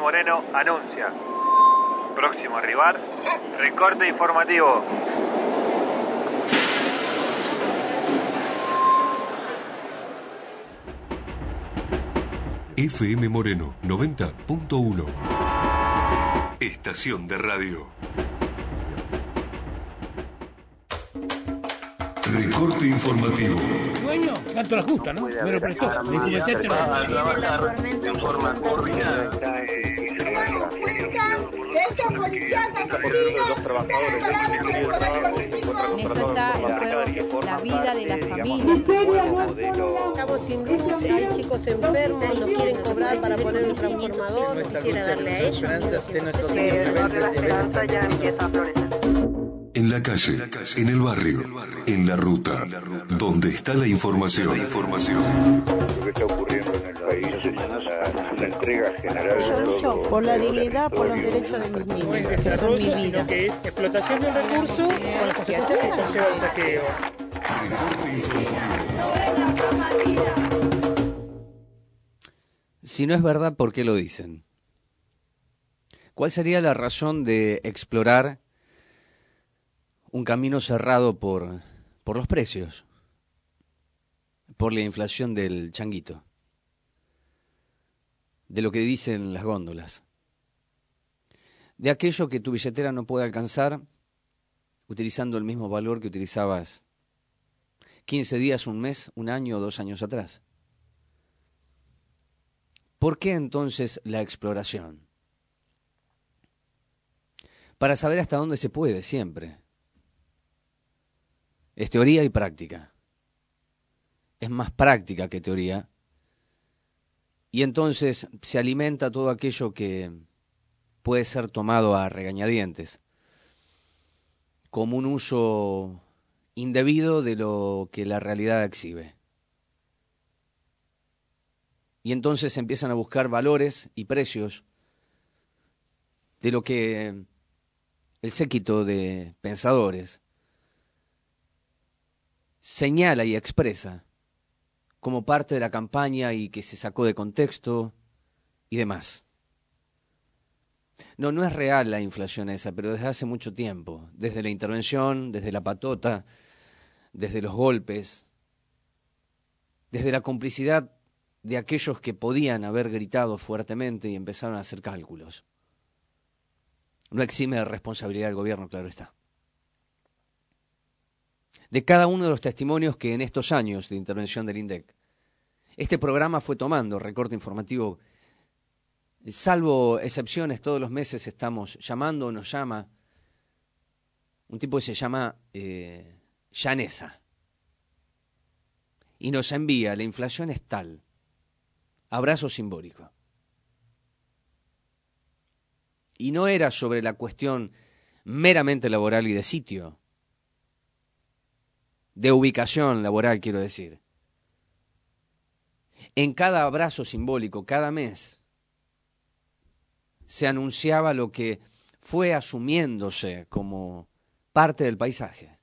Moreno anuncia. Próximo rival, recorte informativo. FM Moreno 90.1. Estación de radio. Recorte informativo. Dueño, canto la justa, ¿no? Me lo prestó. Le cometiste en forma cordial. En esto está en juego la vida de la familia. Estamos sin luz, hay chicos enfermos, no quieren cobrar para poner un transformador, quisiera darle a ellos. La esperanza ya empieza a florecer. En la calle, en el barrio, en la ruta, donde está la información. Lo que está ocurriendo en el país es una entrega general. Yo lucho por la dignidad, por los derechos de mis niños, que son mi vida. Que es explotación del recurso con las consecuencias que conlleva el saqueo. Si no es verdad, ¿por qué lo dicen? ¿Cuál sería la razón de explorar un camino cerrado por los precios, por la inflación del changuito, de lo que dicen las góndolas, de aquello que tu billetera no puede alcanzar utilizando el mismo valor que utilizabas 15 días, un mes, un año o 2 años atrás? ¿Por qué entonces la exploración? Para saber hasta dónde se puede siempre. Es teoría y práctica. Es más práctica que teoría. Y entonces se alimenta todo aquello que puede ser tomado a regañadientes, como un uso indebido de lo que la realidad exhibe. Y entonces empiezan a buscar valores y precios de lo que el séquito de pensadores señala y expresa como parte de la campaña y que se sacó de contexto y demás. No es real la inflación esa, pero desde hace mucho tiempo, desde la intervención, desde la patota, desde los golpes, desde la complicidad de aquellos que podían haber gritado fuertemente y empezaron a hacer cálculos. No exime de responsabilidad del gobierno, claro está. De cada uno de los testimonios que en estos años de intervención del INDEC, este programa fue tomando, recorte informativo, salvo excepciones, todos los meses estamos llamando o nos llama un tipo que se llama Llanesa, y nos envía, la inflación es tal, abrazo simbólico. Y no era sobre la cuestión meramente laboral y de sitio, de ubicación laboral, quiero decir. En cada abrazo simbólico, cada mes, se anunciaba lo que fue asumiéndose como parte del paisaje.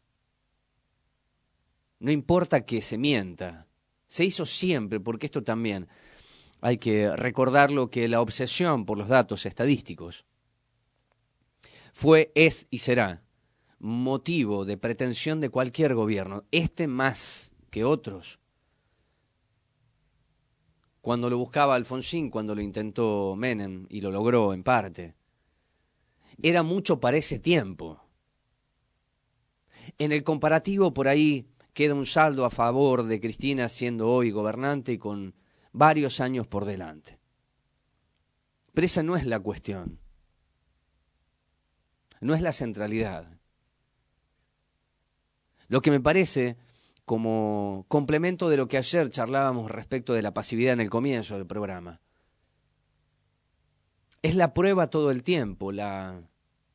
No importa que se mienta, se hizo siempre, porque esto también hay que recordarlo, que la obsesión por los datos estadísticos fue, es y será motivo de pretensión de cualquier gobierno, este más que otros. Cuando lo buscaba Alfonsín, cuando lo intentó Menem, y lo logró en parte, era mucho para ese tiempo. En el comparativo, por ahí queda un saldo a favor de Cristina siendo hoy gobernante y con varios años por delante. Pero esa no es la cuestión. No es la centralidad. Lo que me parece, como complemento de lo que ayer charlábamos respecto de la pasividad en el comienzo del programa, es la prueba todo el tiempo, la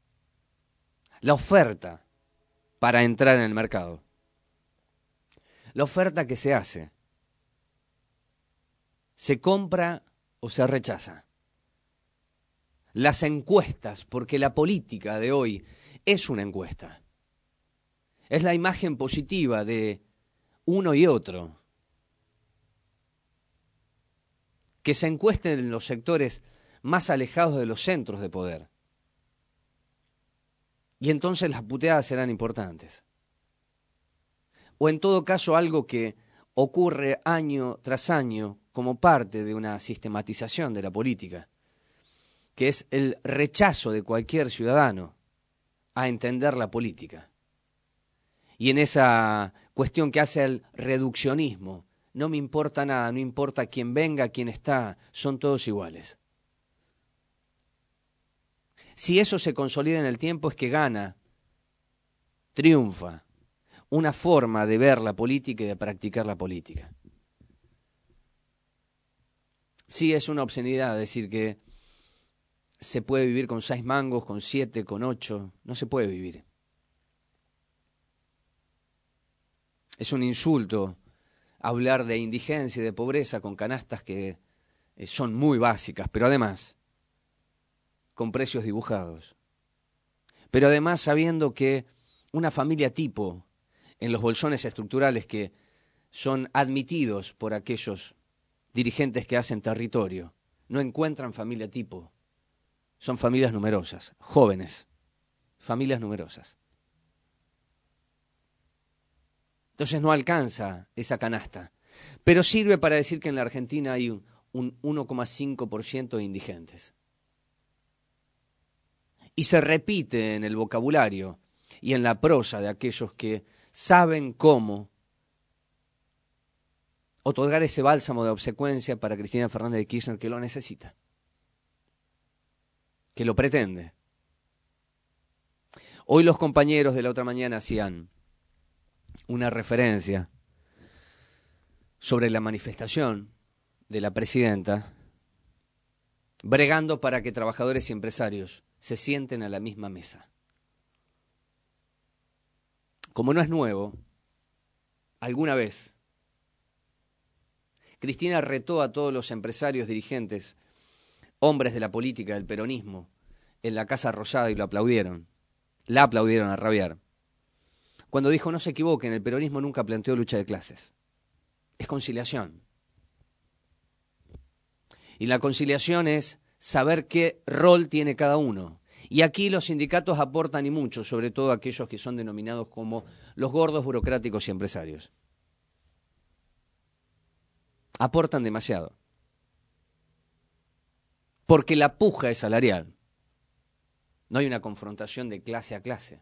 oferta para entrar en el mercado. La oferta que se hace. ¿Se compra o se rechaza? Las encuestas, porque la política de hoy es una encuesta. Es la imagen positiva de uno y otro. Que se encuesten en los sectores más alejados de los centros de poder. Y entonces las puteadas serán importantes. O en todo caso algo que ocurre año tras año como parte de una sistematización de la política, que es el rechazo de cualquier ciudadano a entender la política. Y en esa cuestión que hace el reduccionismo, no me importa nada, no importa quién venga, quién está, son todos iguales. Si eso se consolida en el tiempo es que gana, triunfa, una forma de ver la política y de practicar la política. Sí, es una obscenidad decir que se puede vivir con 6 mangos, con 7, con 8, no se puede vivir. Es un insulto hablar de indigencia y de pobreza con canastas que son muy básicas, pero además con precios dibujados. Pero además sabiendo que una familia tipo en los bolsones estructurales que son admitidos por aquellos dirigentes que hacen territorio, no encuentran familia tipo. Son familias numerosas, jóvenes, familias numerosas. Entonces no alcanza esa canasta, pero sirve para decir que en la Argentina hay un 1,5% de indigentes. Y se repite en el vocabulario y en la prosa de aquellos que saben cómo otorgar ese bálsamo de obsecuencia para Cristina Fernández de Kirchner, que lo necesita, que lo pretende. Hoy los compañeros de La Otra Mañana hacían una referencia sobre la manifestación de la presidenta, bregando para que trabajadores y empresarios se sienten a la misma mesa. Como no es nuevo, alguna vez Cristina retó a todos los empresarios, dirigentes, hombres de la política, del peronismo, en la Casa Rosada y lo aplaudieron. La aplaudieron a rabiar. Cuando dijo, no se equivoquen, el peronismo nunca planteó lucha de clases. Es conciliación. Y la conciliación es saber qué rol tiene cada uno. Y aquí los sindicatos aportan y mucho, sobre todo aquellos que son denominados como los gordos burocráticos y empresarios. Aportan demasiado. Porque la puja es salarial. No hay una confrontación de clase a clase.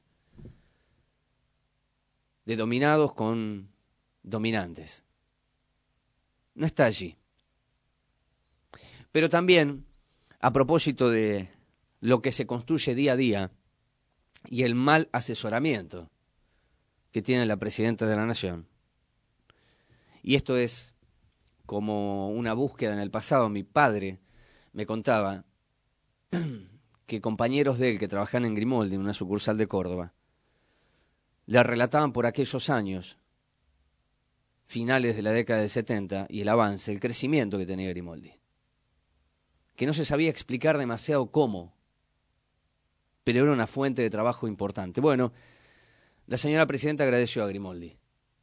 De dominados con dominantes. No está allí. Pero también, a propósito de lo que se construye día a día y el mal asesoramiento que tiene la presidenta de la Nación, y esto es como una búsqueda en el pasado. Mi padre me contaba que compañeros de él que trabajaban en Grimoldi, en una sucursal de Córdoba, le relataban por aquellos años, finales de la década del 70, y el avance, el crecimiento que tenía Grimoldi. Que no se sabía explicar demasiado cómo, pero era una fuente de trabajo importante. Bueno, la señora presidenta agradeció a Grimoldi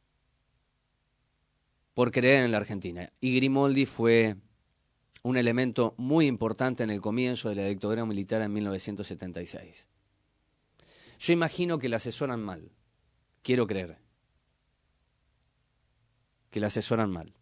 por creer en la Argentina. Y Grimoldi fue un elemento muy importante en el comienzo de la dictadura militar en 1976. Yo imagino que la asesoran mal. Quiero creer que la asesoran mal.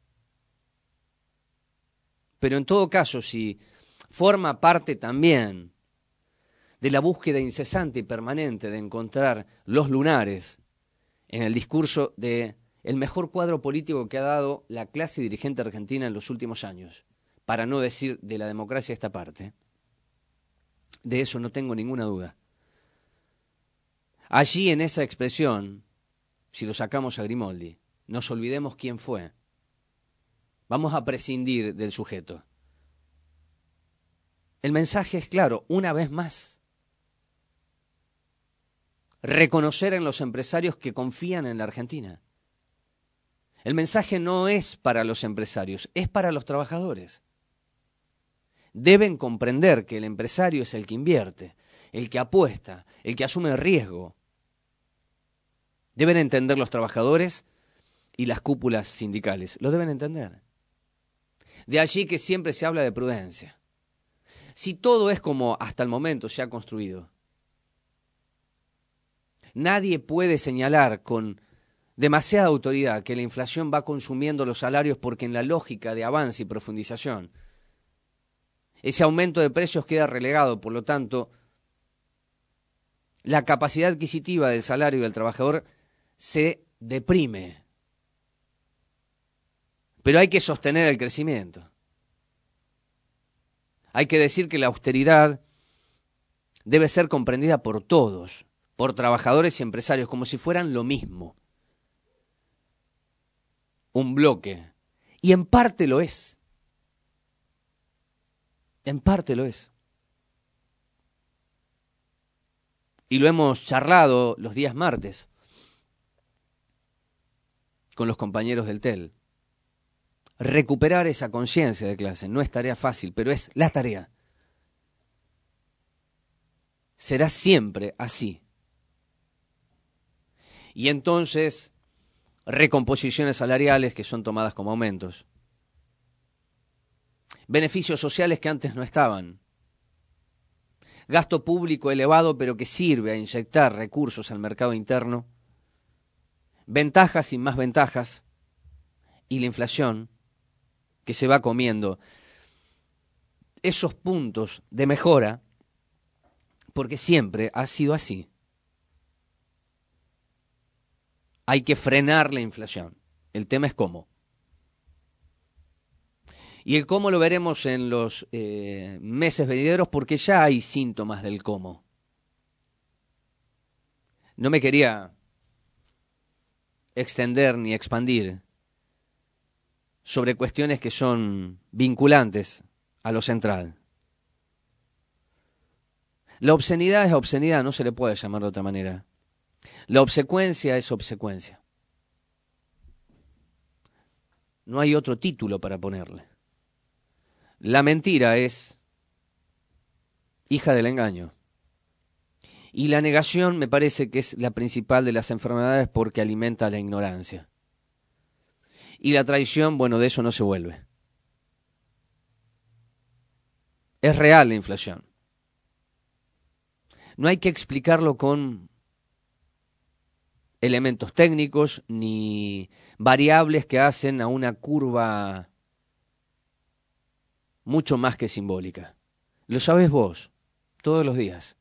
Pero en todo caso, si forma parte también de la búsqueda incesante y permanente de encontrar los lunares en el discurso de el mejor cuadro político que ha dado la clase dirigente argentina en los últimos años, para no decir de la democracia esta parte, de eso no tengo ninguna duda. Allí en esa expresión, si lo sacamos a Grimoldi, nos olvidemos quién fue. Vamos a prescindir del sujeto. El mensaje es claro, una vez más. Reconocer en los empresarios que confían en la Argentina. El mensaje no es para los empresarios, es para los trabajadores. Deben comprender que el empresario es el que invierte, el que apuesta, el que asume el riesgo. Deben entender los trabajadores y las cúpulas sindicales, lo deben entender. De allí que siempre se habla de prudencia. Si todo es como hasta el momento se ha construido, nadie puede señalar con demasiada autoridad que la inflación va consumiendo los salarios porque en la lógica de avance y profundización, ese aumento de precios queda relegado. Por lo tanto, la capacidad adquisitiva del salario del trabajador se deprime. Pero hay que sostener el crecimiento. Hay que decir que la austeridad debe ser comprendida por todos, por trabajadores y empresarios, como si fueran lo mismo. Un bloque. Y en parte lo es. En parte lo es. Y lo hemos charlado los días martes con los compañeros del TEL. Recuperar esa conciencia de clase no es tarea fácil, pero es la tarea. Será siempre así. Y entonces, recomposiciones salariales que son tomadas como aumentos. Beneficios sociales que antes no estaban. Gasto público elevado, pero que sirve a inyectar recursos al mercado interno. Ventajas y más ventajas. Y la inflación que se va comiendo esos puntos de mejora, porque siempre ha sido así. Hay que frenar la inflación. El tema es cómo. Y el cómo lo veremos en los meses venideros, porque ya hay síntomas del cómo. No me quería extender ni expandir sobre cuestiones que son vinculantes a lo central. La obscenidad es obscenidad, no se le puede llamar de otra manera. La obsecuencia es obsecuencia. No hay otro título para ponerle. La mentira es hija del engaño. Y la negación me parece que es la principal de las enfermedades porque alimenta la ignorancia. Y la traición, bueno, de eso no se vuelve. Es real la inflación. No hay que explicarlo con elementos técnicos ni variables que hacen a una curva mucho más que simbólica. Lo sabés vos, todos los días.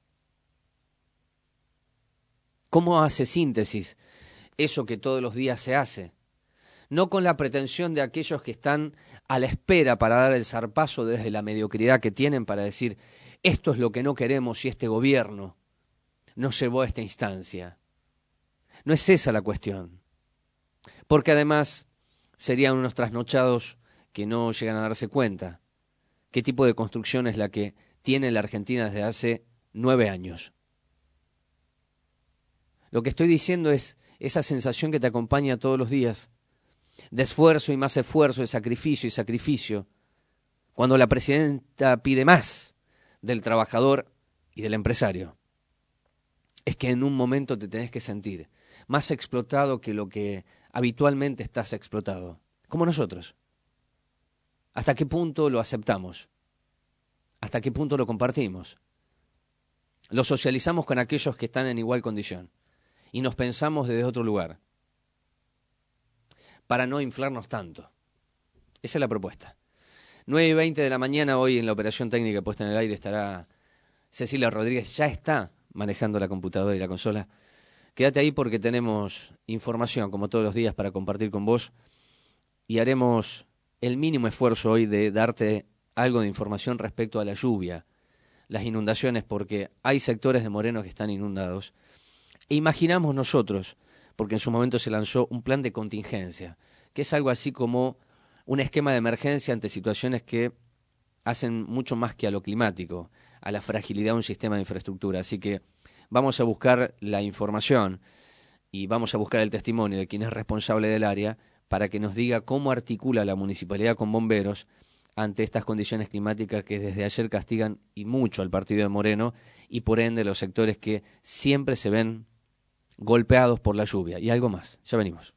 ¿Cómo hace síntesis eso que todos los días se hace? No con la pretensión de aquellos que están a la espera para dar el zarpazo desde la mediocridad que tienen para decir, esto es lo que no queremos y este gobierno nos llevó a esta instancia. No es esa la cuestión. Porque además serían unos trasnochados que no llegan a darse cuenta qué tipo de construcción es la que tiene la Argentina desde hace 9 años. Lo que estoy diciendo es esa sensación que te acompaña todos los días, de esfuerzo y más esfuerzo, de sacrificio y sacrificio, cuando la presidenta pide más del trabajador y del empresario. Es que en un momento te tenés que sentir más explotado que lo que habitualmente estás explotado, como nosotros. ¿Hasta qué punto lo aceptamos? ¿Hasta qué punto lo compartimos? Lo socializamos con aquellos que están en igual condición y nos pensamos desde otro lugar, para no inflarnos tanto. Esa es la propuesta. 9:20 de la mañana, hoy en la operación técnica puesta en el aire estará Cecilia Rodríguez, ya está manejando la computadora y la consola. Quédate ahí porque tenemos información, como todos los días, para compartir con vos y haremos el mínimo esfuerzo hoy de darte algo de información respecto a la lluvia, las inundaciones, porque hay sectores de Moreno que están inundados. E imaginamos nosotros, porque en su momento se lanzó un plan de contingencia, que es algo así como un esquema de emergencia ante situaciones que hacen mucho más que a lo climático, a la fragilidad de un sistema de infraestructura. Así que vamos a buscar la información y vamos a buscar el testimonio de quien es responsable del área para que nos diga cómo articula la municipalidad con bomberos ante estas condiciones climáticas que desde ayer castigan y mucho al partido de Moreno y por ende los sectores que siempre se ven golpeados por la lluvia. Y algo más, ya venimos.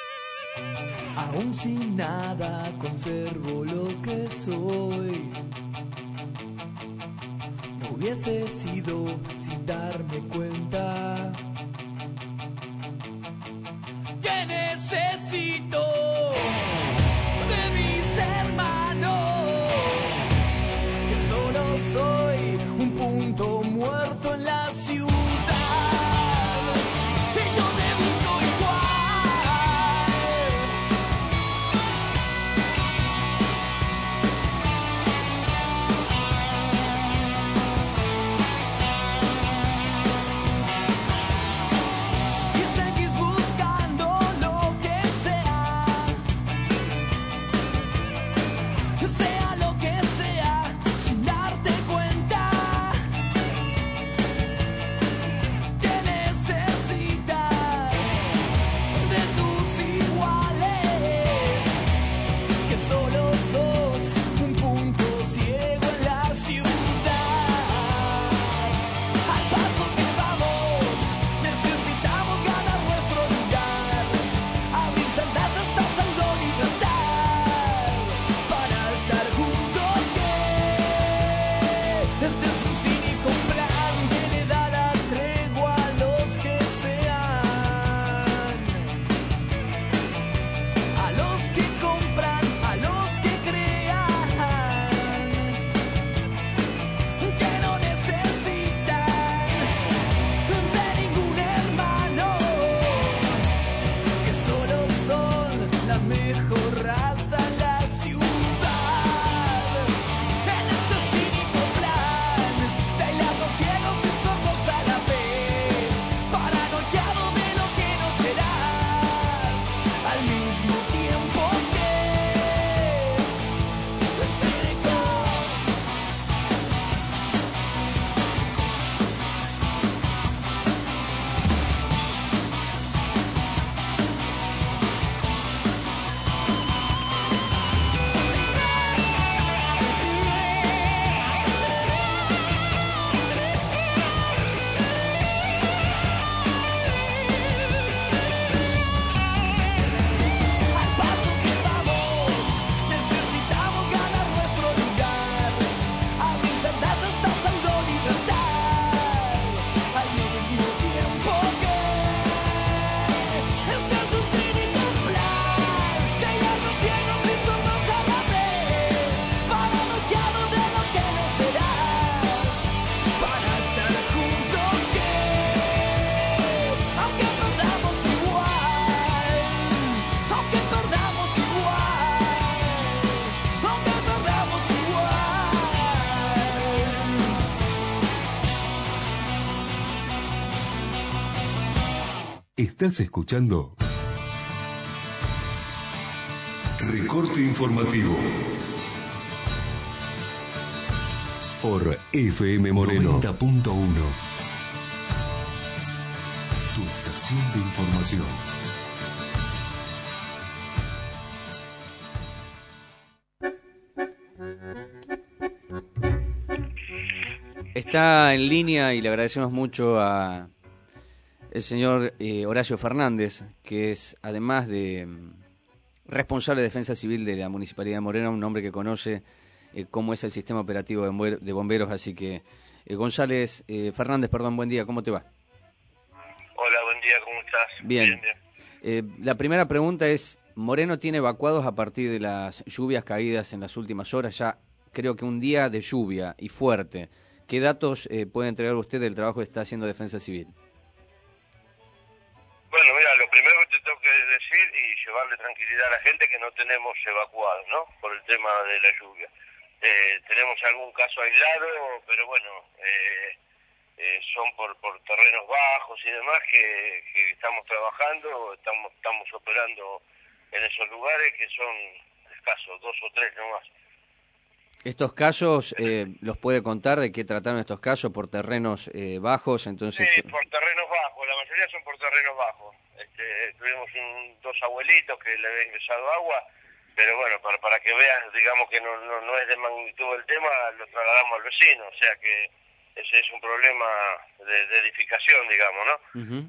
Aún sin nada conservo lo que soy. hubiese sido sin darme cuenta que necesito de mis hermanos, que solo soy un punto muerto en la ciudad. Y yo te busco igual. Estás escuchando Recorte Informativo por FM Moreno 90.1. Tu estación de información. Está en línea y le agradecemos mucho a el señor Horacio Fernández, que es, además de responsable de Defensa Civil de la Municipalidad de Moreno, un hombre que conoce cómo es el sistema operativo de bomberos. Así que, Fernández, buen día, ¿cómo te va? Hola, buen día, ¿cómo estás? Bien. La primera pregunta es, Moreno tiene evacuados a partir de las lluvias caídas en las últimas horas, ya creo que un día de lluvia y fuerte. ¿Qué datos puede entregar usted del trabajo que está haciendo Defensa Civil? Bueno, mira, lo primero que te tengo que decir y llevarle tranquilidad a la gente que no tenemos evacuados, ¿no? Por el tema de la lluvia. Tenemos algún caso aislado, pero bueno, son por terrenos bajos y demás que estamos trabajando, estamos operando en esos lugares que son escasos, 2 o 3 nomás. ¿Estos casos los puede contar de qué trataron estos casos? ¿Por terrenos bajos? Entonces... Sí, por terrenos bajos, la mayoría son por terrenos bajos. Tuvimos 2 abuelitos que le había ingresado agua, pero bueno, para que veas, digamos que no es de magnitud el tema, lo trasladamos al vecino, o sea que ese es un problema de edificación, digamos, ¿no? Uh-huh.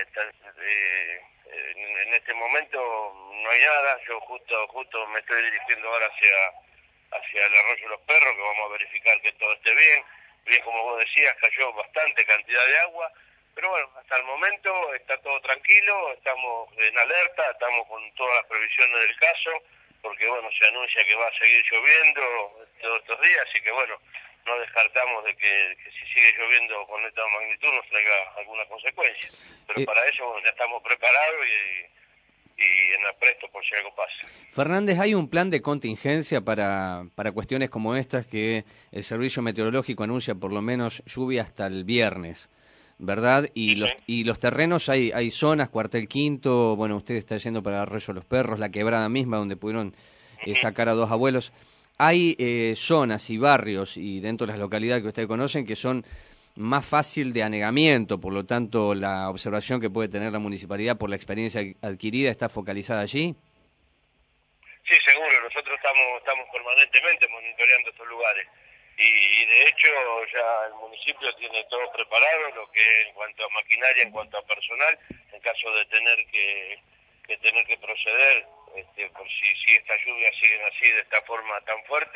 En este momento no hay nada, yo justo me estoy dirigiendo ahora hacia el Arroyo de los Perros, que vamos a verificar que todo esté bien. bien como vos decías, cayó bastante cantidad de agua, pero bueno, hasta el momento está todo tranquilo, estamos en alerta, estamos con todas las previsiones del caso, porque bueno, se anuncia que va a seguir lloviendo todos estos días, así que bueno, no descartamos de que si sigue lloviendo con esta magnitud nos traiga alguna consecuencia, pero para eso bueno, ya estamos preparados y en apresto por si algo pasa. Fernández, ¿hay un plan de contingencia para cuestiones como estas que el Servicio Meteorológico anuncia por lo menos lluvia hasta el viernes, verdad? Y los terrenos, hay zonas, Cuartel Quinto, bueno, usted está yendo para Arroyo Los Perros, La Quebrada misma, donde pudieron sacar a 2 abuelos. Hay zonas y barrios y dentro de las localidades que ustedes conocen que son más fácil de anegamiento, por lo tanto la observación que puede tener la municipalidad por la experiencia adquirida está focalizada allí. Sí, seguro, nosotros estamos permanentemente monitoreando estos lugares y de hecho ya el municipio tiene todo preparado, lo que en cuanto a maquinaria, en cuanto a personal, en caso de tener que proceder, por si estas lluvias siguen así de esta forma tan fuerte,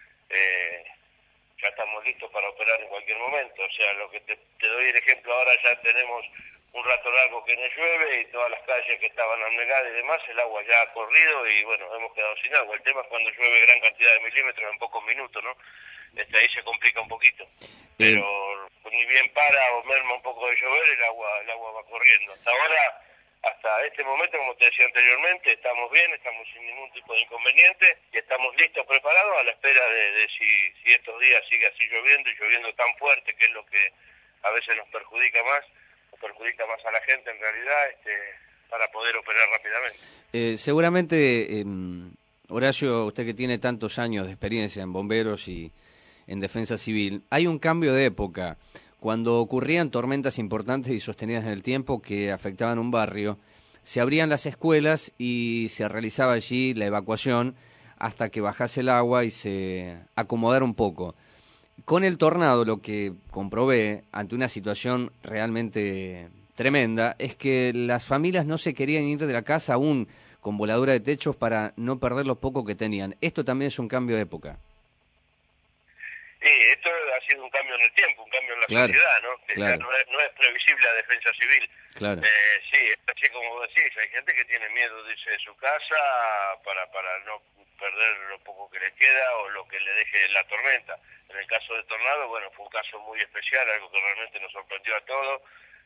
ya estamos listos para operar en cualquier momento. O sea, lo que te doy el ejemplo ahora, ya tenemos un rato largo que no llueve y todas las calles que estaban anegadas y demás, el agua ya ha corrido y bueno, hemos quedado sin agua. El tema es cuando llueve gran cantidad de milímetros en pocos minutos, ¿no? Ahí se complica un poquito. Pero ni bien para o merma un poco de llover, el agua va corriendo. Hasta este momento, como te decía anteriormente, estamos bien, estamos sin ningún tipo de inconveniente y estamos listos, preparados a la espera de si estos días sigue así lloviendo y lloviendo tan fuerte, que es lo que a veces nos perjudica más a la gente en realidad, para poder operar rápidamente. Seguramente, Horacio, usted que tiene tantos años de experiencia en bomberos y en defensa civil, hay un cambio de época. Cuando ocurrían tormentas importantes y sostenidas en el tiempo que afectaban un barrio, se abrían las escuelas y se realizaba allí la evacuación hasta que bajase el agua y se acomodara un poco. Con el tornado, lo que comprobé ante una situación realmente tremenda es que las familias no se querían ir de la casa aún con voladura de techos para no perder lo poco que tenían. Esto también es un cambio de época. Sí, esto ha sido un cambio en el tiempo, un cambio en la sociedad, ¿no? Que ya no es previsible la defensa civil. Claro. Sí, así como vos decís, hay gente que tiene miedo de irse de su casa para no perder lo poco que le queda o lo que le deje la tormenta. En el caso de tornado, bueno, fue un caso muy especial, algo que realmente nos sorprendió a todos.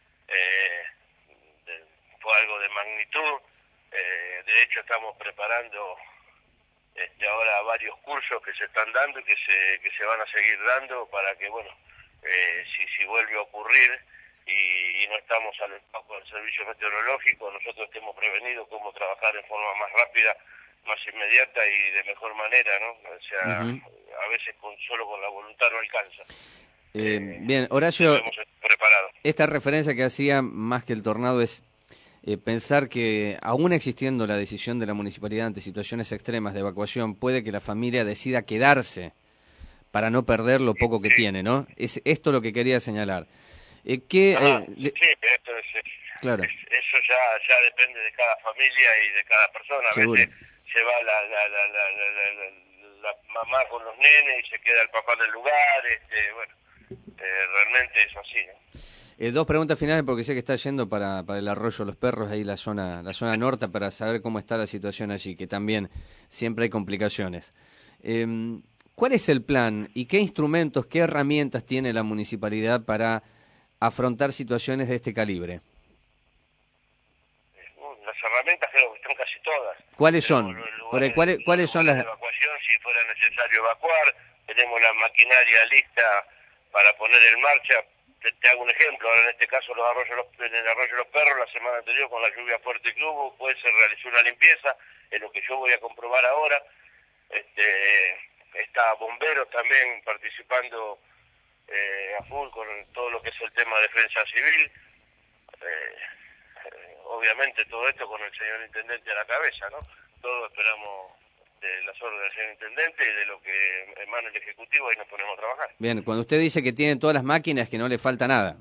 Fue algo de magnitud. De hecho, estamos preparando ahora varios cursos que se están dando y que se van a seguir dando para que, bueno, si vuelve a ocurrir y no estamos al espacio del servicio meteorológico, nosotros estemos prevenidos cómo trabajar en forma más rápida, más inmediata y de mejor manera, ¿no? O sea, a veces solo con la voluntad no alcanza. Bien, Horacio, esta referencia que hacía más que el tornado es pensar que, aún existiendo la decisión de la municipalidad ante situaciones extremas de evacuación, puede que la familia decida quedarse para no perder lo poco que tiene, ¿no? Es esto lo que quería señalar. Sí, esto claro. Eso ya depende de cada familia y de cada persona. A veces se va la mamá con los nenes y se queda el papá en el lugar, bueno, realmente es así, ¿no? 2 preguntas finales porque sé que está yendo para el Arroyo Los Perros, ahí la zona norte, para saber cómo está la situación allí, que también siempre hay complicaciones. ¿Cuál es el plan y qué instrumentos, qué herramientas tiene la municipalidad para afrontar situaciones de este calibre? Las herramientas creo que están casi todas. ¿Cuáles son? ¿Cuáles son las evacuación? Si fuera necesario evacuar, tenemos la maquinaria lista para poner en marcha. Te hago un ejemplo, ahora en este caso en el Arroyo Los Perros, la semana anterior con la lluvia fuerte que hubo, pues se realizó una limpieza, es lo que yo voy a comprobar ahora. Está bomberos también participando a full con todo lo que es el tema de defensa civil. Obviamente todo esto con el señor intendente a la cabeza, ¿no? Todos esperamos de las órdenes del señor intendente y de lo que emana el Ejecutivo, ahí nos ponemos a trabajar. Bien, cuando usted dice que tienen todas las máquinas, que no le falta nada.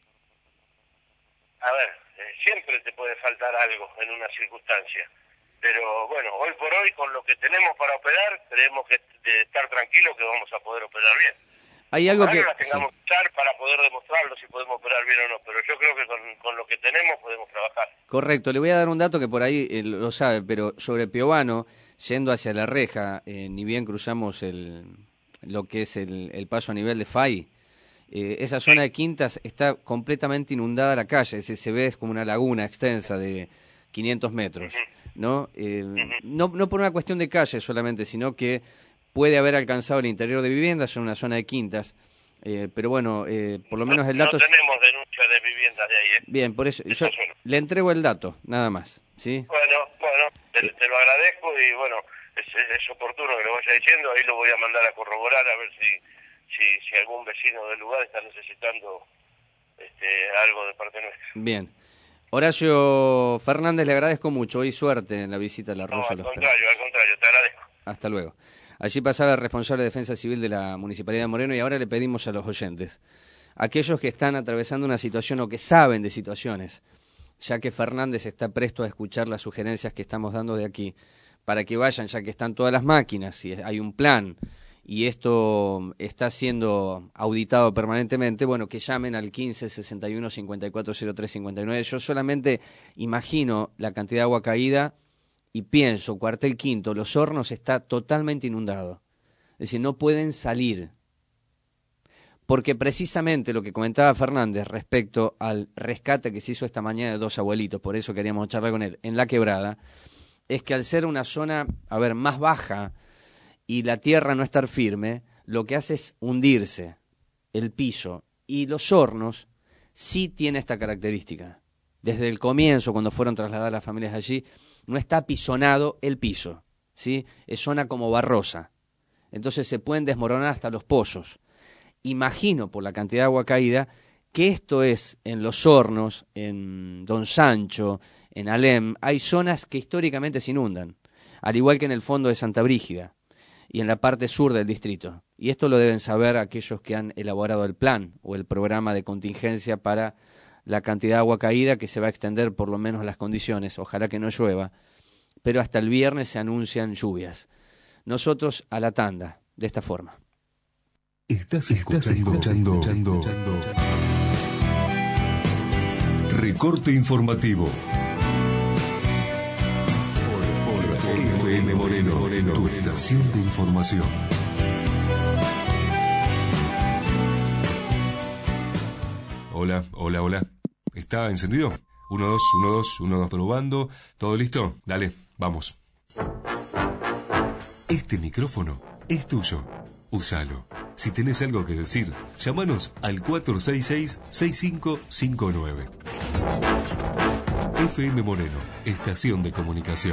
A ver, siempre te puede faltar algo en una circunstancia, pero bueno, hoy por hoy con lo que tenemos para operar, creemos que de estar tranquilos que vamos a poder operar bien. Hay algo ojalá que... las tengamos que usar para poder demostrarlo si podemos operar bien o no, pero yo creo que con lo que tenemos podemos trabajar. Correcto, le voy a dar un dato que por ahí lo sabe, pero sobre Piovano, yendo hacia La Reja, ni bien cruzamos lo que es el paso a nivel de FAI, esa zona de Quintas está completamente inundada la calle, se ve como una laguna extensa de 500 metros, ¿no? No por una cuestión de calle solamente, sino que puede haber alcanzado el interior de viviendas en una zona de Quintas, pero bueno, por lo menos el dato... No tenemos denuncia de viviendas de ahí, Bien, por eso yo le entrego el dato, nada más, ¿sí? Bueno, te lo agradezco y bueno, es oportuno que lo vaya diciendo, ahí lo voy a mandar a corroborar a ver si algún vecino del lugar está necesitando algo de parte nuestra. Bien. Horacio Fernández, le agradezco mucho y suerte en la visita a la Rosa. Al contrario, te agradezco. Hasta luego. Allí pasaba el responsable de Defensa Civil de la Municipalidad de Moreno y ahora le pedimos a los oyentes, aquellos que están atravesando una situación o que saben de situaciones, ya que Fernández está presto a escuchar las sugerencias que estamos dando de aquí, para que vayan, ya que están todas las máquinas y hay un plan y esto está siendo auditado permanentemente, bueno, que llamen al 15 61 54 03 59. Yo solamente imagino la cantidad de agua caída y pienso, Cuartel Quinto, Los Hornos está totalmente inundado. Es decir, no pueden salir. Porque precisamente lo que comentaba Fernández respecto al rescate que se hizo esta mañana de 2 abuelitos, por eso queríamos charlar con él, en La Quebrada, es que al ser una zona, más baja y la tierra no estar firme, lo que hace es hundirse el piso. Y Los Hornos sí tiene esta característica. Desde el comienzo, cuando fueron trasladadas las familias allí, no está apisonado el piso, ¿sí? Es zona como barrosa. Entonces se pueden desmoronar hasta los pozos. Imagino, por la cantidad de agua caída, que esto es en Los Hornos, en Don Sancho, en Alem. Hay zonas que históricamente se inundan, al igual que en el fondo de Santa Brígida y en la parte sur del distrito. Y esto lo deben saber aquellos que han elaborado el plan o el programa de contingencia para la cantidad de agua caída, que se va a extender por lo menos las condiciones, ojalá que no llueva, pero hasta el viernes se anuncian lluvias. Nosotros a la tanda, de esta forma. Estás escuchando. Recorte informativo. FM Moreno, tu estación de información. Hola. ¿Está encendido? 1, 2, 1, 2, 1, 2, probando. ¿Todo listo? Dale, vamos. Este micrófono es tuyo. Úsalo. Si tenés algo que decir, llámanos al 466-6559. FM Moreno, estación de comunicación.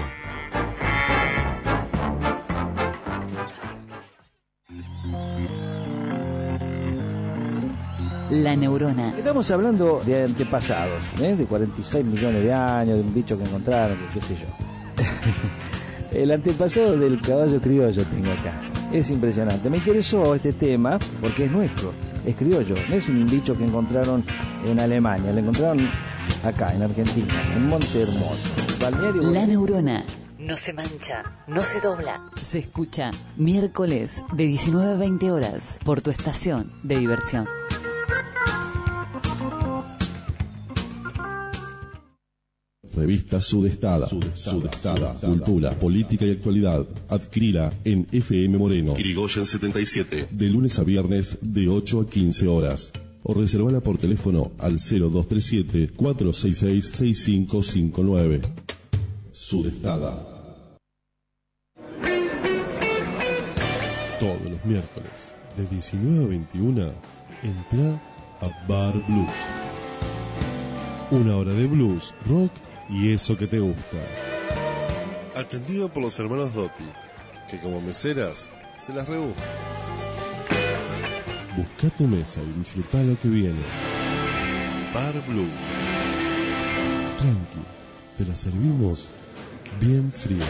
La neurona. Estamos hablando de antepasados, de 46 millones de años, de un bicho que encontraron, qué sé yo. El antepasado del caballo criollo tengo acá. Es impresionante. Me interesó este tema porque es nuestro, es criollo. No es un bicho que encontraron en Alemania, lo encontraron acá, en Argentina, en Monte Hermoso. Balneario. La neurona. No se mancha, no se dobla. Se escucha miércoles de 19 a 20 horas por tu estación de diversión. Revista Sudestada, cultura, política y actualidad. Adquirila en FM Moreno, Irigoyen 77, de lunes a viernes de 8 a 15 horas. O reservala por teléfono al 0237-466-6559. Sudestada. Todos los miércoles, de 19 a 21, entra a Bar Blues. 1 hora de blues, rock y eso que te gusta. Atendido por los hermanos Dotti, que como meseras se las rebuscan. Busca tu mesa y disfruta lo que viene. Bar Blues. Tranqui, te la servimos bien fría.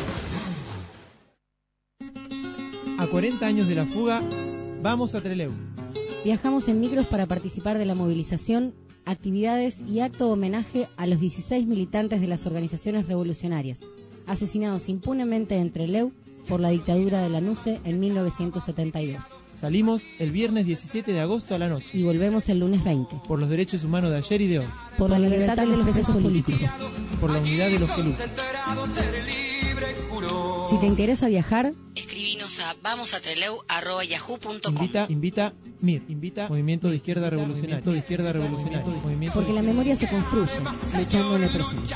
A 40 años de la fuga, vamos a Trelew. Viajamos en micros para participar de la movilización, actividades y acto de homenaje a los 16 militantes de las organizaciones revolucionarias, asesinados impunemente en Trelew por la dictadura de Lanusse en 1972. Salimos el viernes 17 de agosto a la noche. Y volvemos el lunes 20. Por los derechos humanos de ayer y de hoy. Por la libertad de los presos políticos. Por la unidad de los que luchan. Si te interesa viajar, escribinos a vamosatreleu@yahoo.com. Invita Movimiento de Izquierda Revolucionaria. Porque la memoria se construye, luchando en el presente.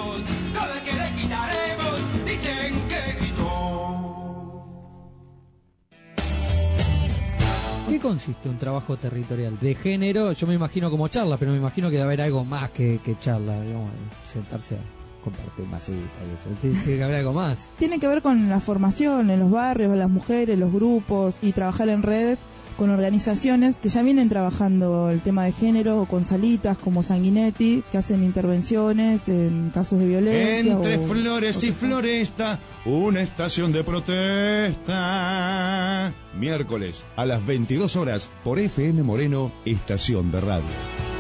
¿Qué consiste un trabajo territorial? De género, yo me imagino como charla, pero me imagino que debe haber algo más que charla, digamos, sentarse a compartir masitas y eso. Tiene que haber algo más. Tiene que ver con la formación en los barrios, las mujeres, los grupos y trabajar en red con organizaciones que ya vienen trabajando el tema de género, o con salitas como Sanguinetti, que hacen intervenciones en casos de violencia. Entre flores y floresta, una estación de protesta. Miércoles a las 22 horas por FM Moreno, estación de radio.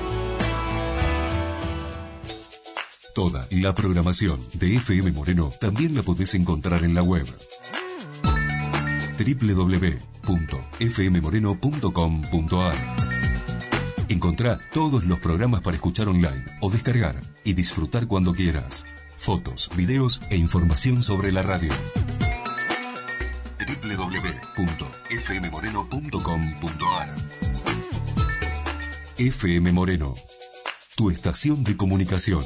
Toda la programación de FM Moreno también la podés encontrar en la web www.fmmoreno.com.ar. Encontrá todos los programas para escuchar online o descargar y disfrutar cuando quieras. Fotos, videos e información sobre la radio. www.fmmoreno.com.ar. FM Moreno, tu estación de comunicación.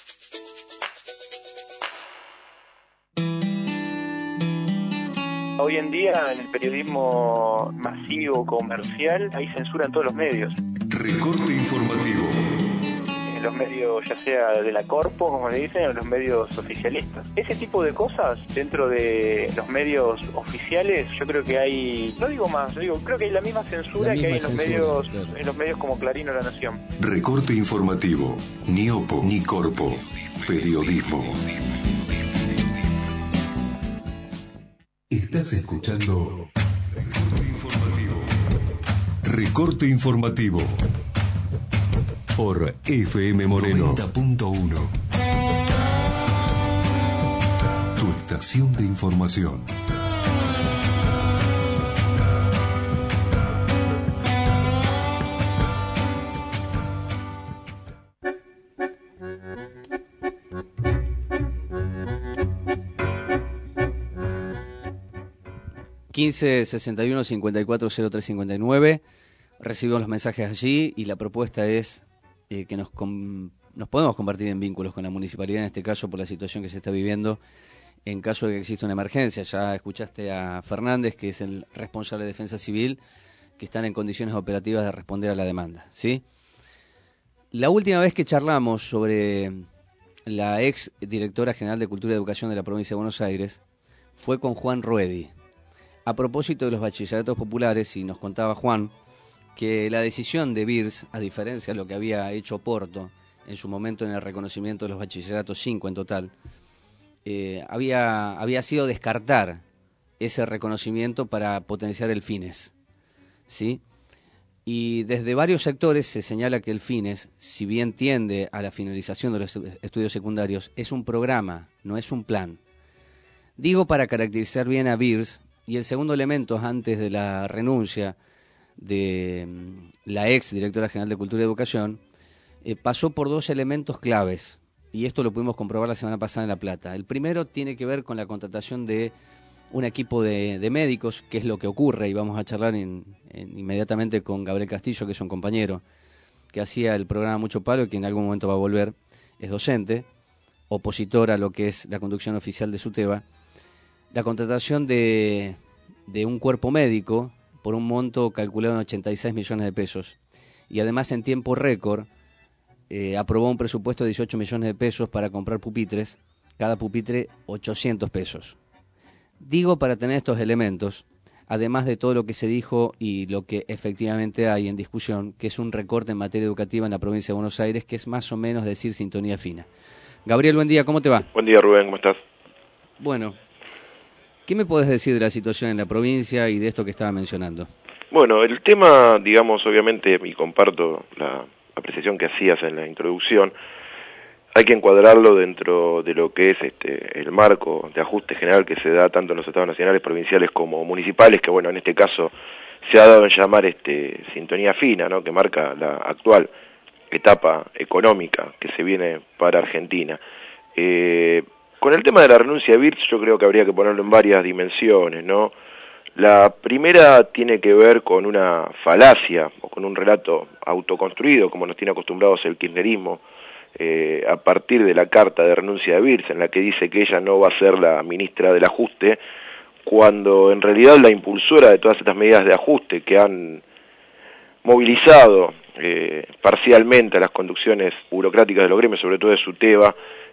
Hoy en día, en el periodismo masivo, comercial, hay censura en todos los medios. Recorte informativo. En los medios, ya sea de la corpo, como le dicen, o en los medios oficialistas. Ese tipo de cosas, dentro de los medios oficiales, yo creo que hay, no digo más, creo que hay la misma censura que hay en los medios, claro, en los medios como Clarín o La Nación. Recorte informativo. Ni opo, ni corpo. Periodismo. Estás escuchando Recorte Informativo. Recorte Informativo. Por FM Moreno 90.1. Tu estación de información. ...15 61 54 03 59... recibimos los mensajes allí y la propuesta es que nos podemos convertir en vínculos con la municipalidad, en este caso por la situación que se está viviendo en caso de que exista una emergencia. Ya escuchaste a Fernández, que es el responsable de Defensa Civil, que están en condiciones operativas de responder a la demanda, ¿sí? La última vez que charlamos sobre la ex directora general de Cultura y Educación de la provincia de Buenos Aires fue con Juan Ruedi, a propósito de los bachilleratos populares, y nos contaba Juan que la decisión de BIRS, a diferencia de lo que había hecho Porto en su momento en el reconocimiento de los bachilleratos, 5 en total, había sido descartar ese reconocimiento para potenciar el FINES, ¿sí? Y desde varios sectores se señala que el FINES, si bien tiende a la finalización de los estudios secundarios, es un programa, no es un plan. Digo para caracterizar bien a BIRS. Y el segundo elemento, antes de la renuncia de la ex directora general de Cultura y Educación, pasó por dos elementos claves, y esto lo pudimos comprobar la semana pasada en La Plata. El primero tiene que ver con la contratación de un equipo de médicos, que es lo que ocurre, y vamos a charlar inmediatamente con Gabriel Castillo, que es un compañero que hacía el programa Mucho Palo y que en algún momento va a volver, es docente, opositor a lo que es la conducción oficial de SUTEBA. La contratación de un cuerpo médico por un monto calculado en 86 millones de pesos, y además en tiempo récord aprobó un presupuesto de 18 millones de pesos para comprar pupitres, cada pupitre 800 pesos. Digo para tener estos elementos, además de todo lo que se dijo y lo que efectivamente hay en discusión, que es un recorte en materia educativa en la provincia de Buenos Aires, que es más o menos decir sintonía fina. Gabriel, buen día, ¿cómo te va? Buen día, Rubén, ¿cómo estás? Bueno, ¿qué me podés decir de la situación en la provincia y de esto que estaba mencionando? Bueno, el tema, digamos, obviamente, y comparto la apreciación que hacías en la introducción, hay que encuadrarlo dentro de lo que es el marco de ajuste general que se da tanto en los estados nacionales, provinciales como municipales, que bueno, en este caso se ha dado en llamar sintonía fina, ¿no?, que marca la actual etapa económica que se viene para Argentina. Con el tema de la renuncia a Birz, yo creo que habría que ponerlo en varias dimensiones, ¿no? La primera tiene que ver con una falacia o con un relato autoconstruido, como nos tiene acostumbrados el kirchnerismo, a partir de la carta de renuncia de Birz, en la que dice que ella no va a ser la ministra del ajuste, cuando en realidad la impulsora de todas estas medidas de ajuste que han movilizado parcialmente a las conducciones burocráticas de los gremios, sobre todo de SUTEBA,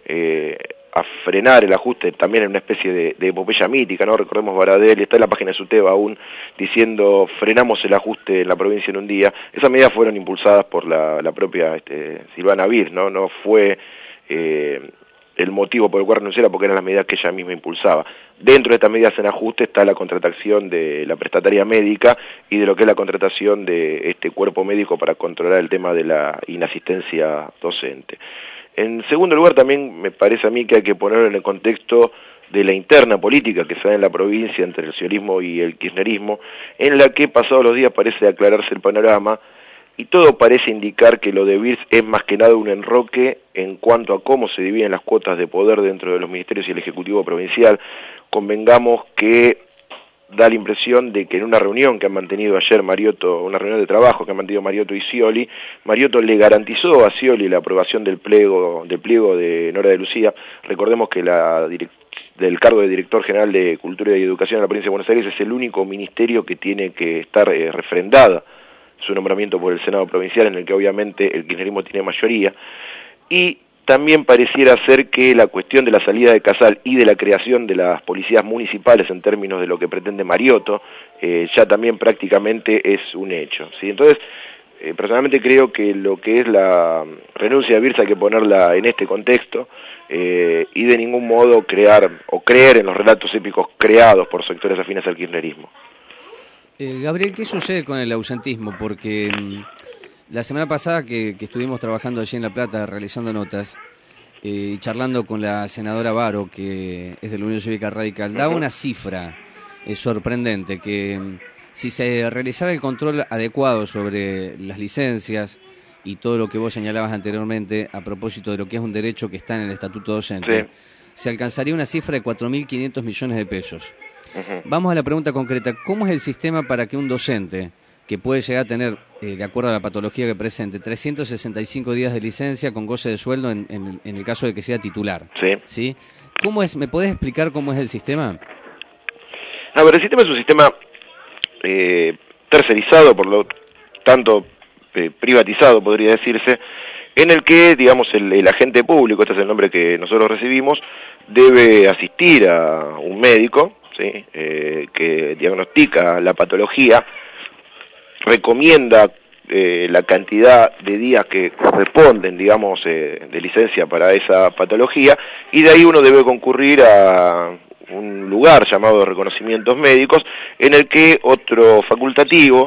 a frenar el ajuste también en una especie de epopeya mítica, ¿no? Recordemos Baradel, está en la página de SUTEBA aún, diciendo frenamos el ajuste en la provincia en un día. Esas medidas fueron impulsadas por la propia Silvana Birz, ¿no? No fue el motivo por el cual renunciara, porque eran las medidas que ella misma impulsaba. Dentro de estas medidas en ajuste está la contratación de la prestataria médica y de lo que es la contratación de este cuerpo médico para controlar el tema de la inasistencia docente. En segundo lugar, también me parece a mí que hay que ponerlo en el contexto de la interna política que se da en la provincia entre el sionismo y el kirchnerismo, en la que pasados los días parece aclararse el panorama y todo parece indicar que lo de Birz es más que nada un enroque en cuanto a cómo se dividen las cuotas de poder dentro de los ministerios y el Ejecutivo provincial. Convengamos que da la impresión de que en una reunión que han mantenido ayer Mariotto, una reunión de trabajo que han mantenido Mariotto y Scioli, Mariotto le garantizó a Scioli la aprobación del pliego de Nora de Lucía. Recordemos que del cargo de director general de Cultura y Educación en la provincia de Buenos Aires es el único ministerio que tiene que estar refrendada su nombramiento por el Senado provincial, en el que obviamente el kirchnerismo tiene mayoría, y también pareciera ser que la cuestión de la salida de Casal y de la creación de las policías municipales en términos de lo que pretende Mariotto, ya también prácticamente es un hecho, ¿sí? Entonces, personalmente creo que lo que es la renuncia a Birz hay que ponerla en este contexto, y de ningún modo creer en los relatos épicos creados por sectores afines al kirchnerismo. Gabriel, ¿qué sucede con el ausentismo? Porque la semana pasada que estuvimos trabajando allí en La Plata, realizando notas, y charlando con la senadora Baro, que es de la Unión Cívica Radical, daba una cifra sorprendente, que si se realizara el control adecuado sobre las licencias y todo lo que vos señalabas anteriormente a propósito de lo que es un derecho que está en el Estatuto Docente, se alcanzaría una cifra de 4.500 millones de pesos. Vamos a la pregunta concreta. ¿Cómo es el sistema para que un docente, que puede llegar a tener, de acuerdo a la patología que presente, 365 días de licencia con goce de sueldo en el caso de que sea titular? ¿Sí? ¿Cómo es? ¿Me podés explicar cómo es el sistema? A ver, el sistema es un sistema tercerizado, por lo tanto privatizado, podría decirse, en el que, digamos, el agente público, este es el nombre que nosotros recibimos, debe asistir a un médico, ¿sí? Que diagnostica la patología, recomienda la cantidad de días que corresponden, digamos, de licencia para esa patología, y de ahí uno debe concurrir a un lugar llamado reconocimientos médicos, en el que otro facultativo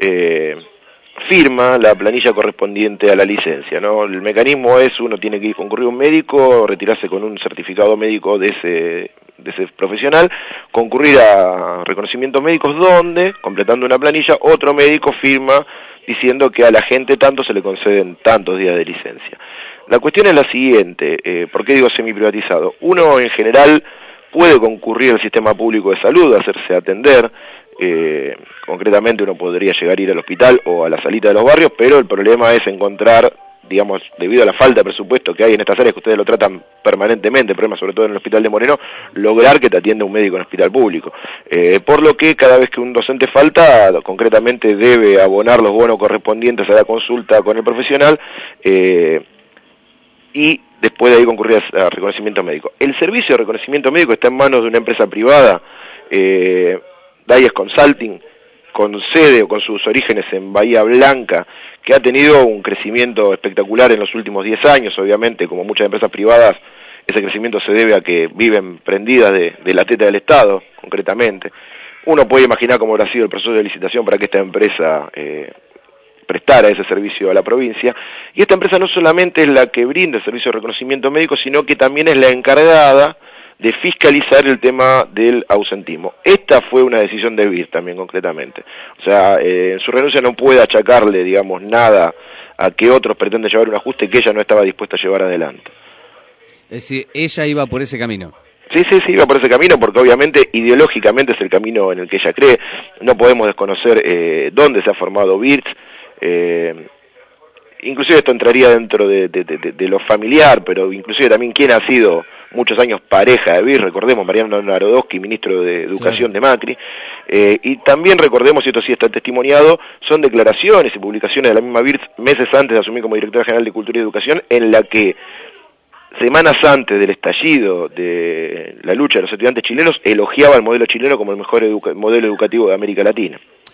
firma la planilla correspondiente a la licencia, ¿no? El mecanismo es, uno tiene que ir concurrir a un médico, retirarse con un certificado médico de ese profesional, concurrir a reconocimientos médicos donde, completando una planilla, otro médico firma diciendo que a la gente tanto se le conceden tantos días de licencia. La cuestión es la siguiente, ¿por qué digo semi-privatizado? Uno en general puede concurrir al sistema público de salud, hacerse atender, concretamente uno podría llegar a ir al hospital o a la salita de los barrios, pero el problema es encontrar, digamos, debido a la falta de presupuesto que hay en estas áreas, que ustedes lo tratan permanentemente, problemas sobre todo en el hospital de Moreno, lograr que te atienda un médico en el hospital público. Por lo que cada vez que un docente falta, concretamente debe abonar los bonos correspondientes a la consulta con el profesional, y después de ahí concurrir a reconocimiento médico. El servicio de reconocimiento médico está en manos de una empresa privada, Dias Consulting, con sede o con sus orígenes en Bahía Blanca, que ha tenido un crecimiento espectacular en los últimos 10 años, obviamente, como muchas empresas privadas, ese crecimiento se debe a que viven prendidas de la teta del Estado, concretamente. Uno puede imaginar cómo habrá sido el proceso de licitación para que esta empresa prestara ese servicio a la provincia, y esta empresa no solamente es la que brinda el servicio de reconocimiento médico, sino que también es la encargada de fiscalizar el tema del ausentismo. Esta fue una decisión de BIR también, concretamente. O sea, en su renuncia no puede achacarle, digamos, nada a que otros pretenden llevar un ajuste que ella no estaba dispuesta a llevar adelante. Es decir, ella iba por ese camino. Sí, iba por ese camino porque obviamente ideológicamente es el camino en el que ella cree. No podemos desconocer dónde se ha formado BIRTS. Inclusive esto entraría dentro de lo familiar, pero inclusive también quién ha sido muchos años pareja de BIRTS. Recordemos, Mariano Narodowski, ministro de Educación de Macri. Y también recordemos, y esto sí está testimoniado, son declaraciones y publicaciones de la misma BIRTS meses antes de asumir como directora general de Cultura y Educación, en la que semanas antes del estallido de la lucha de los estudiantes chilenos, elogiaba al modelo chileno como el mejor modelo educativo de América Latina.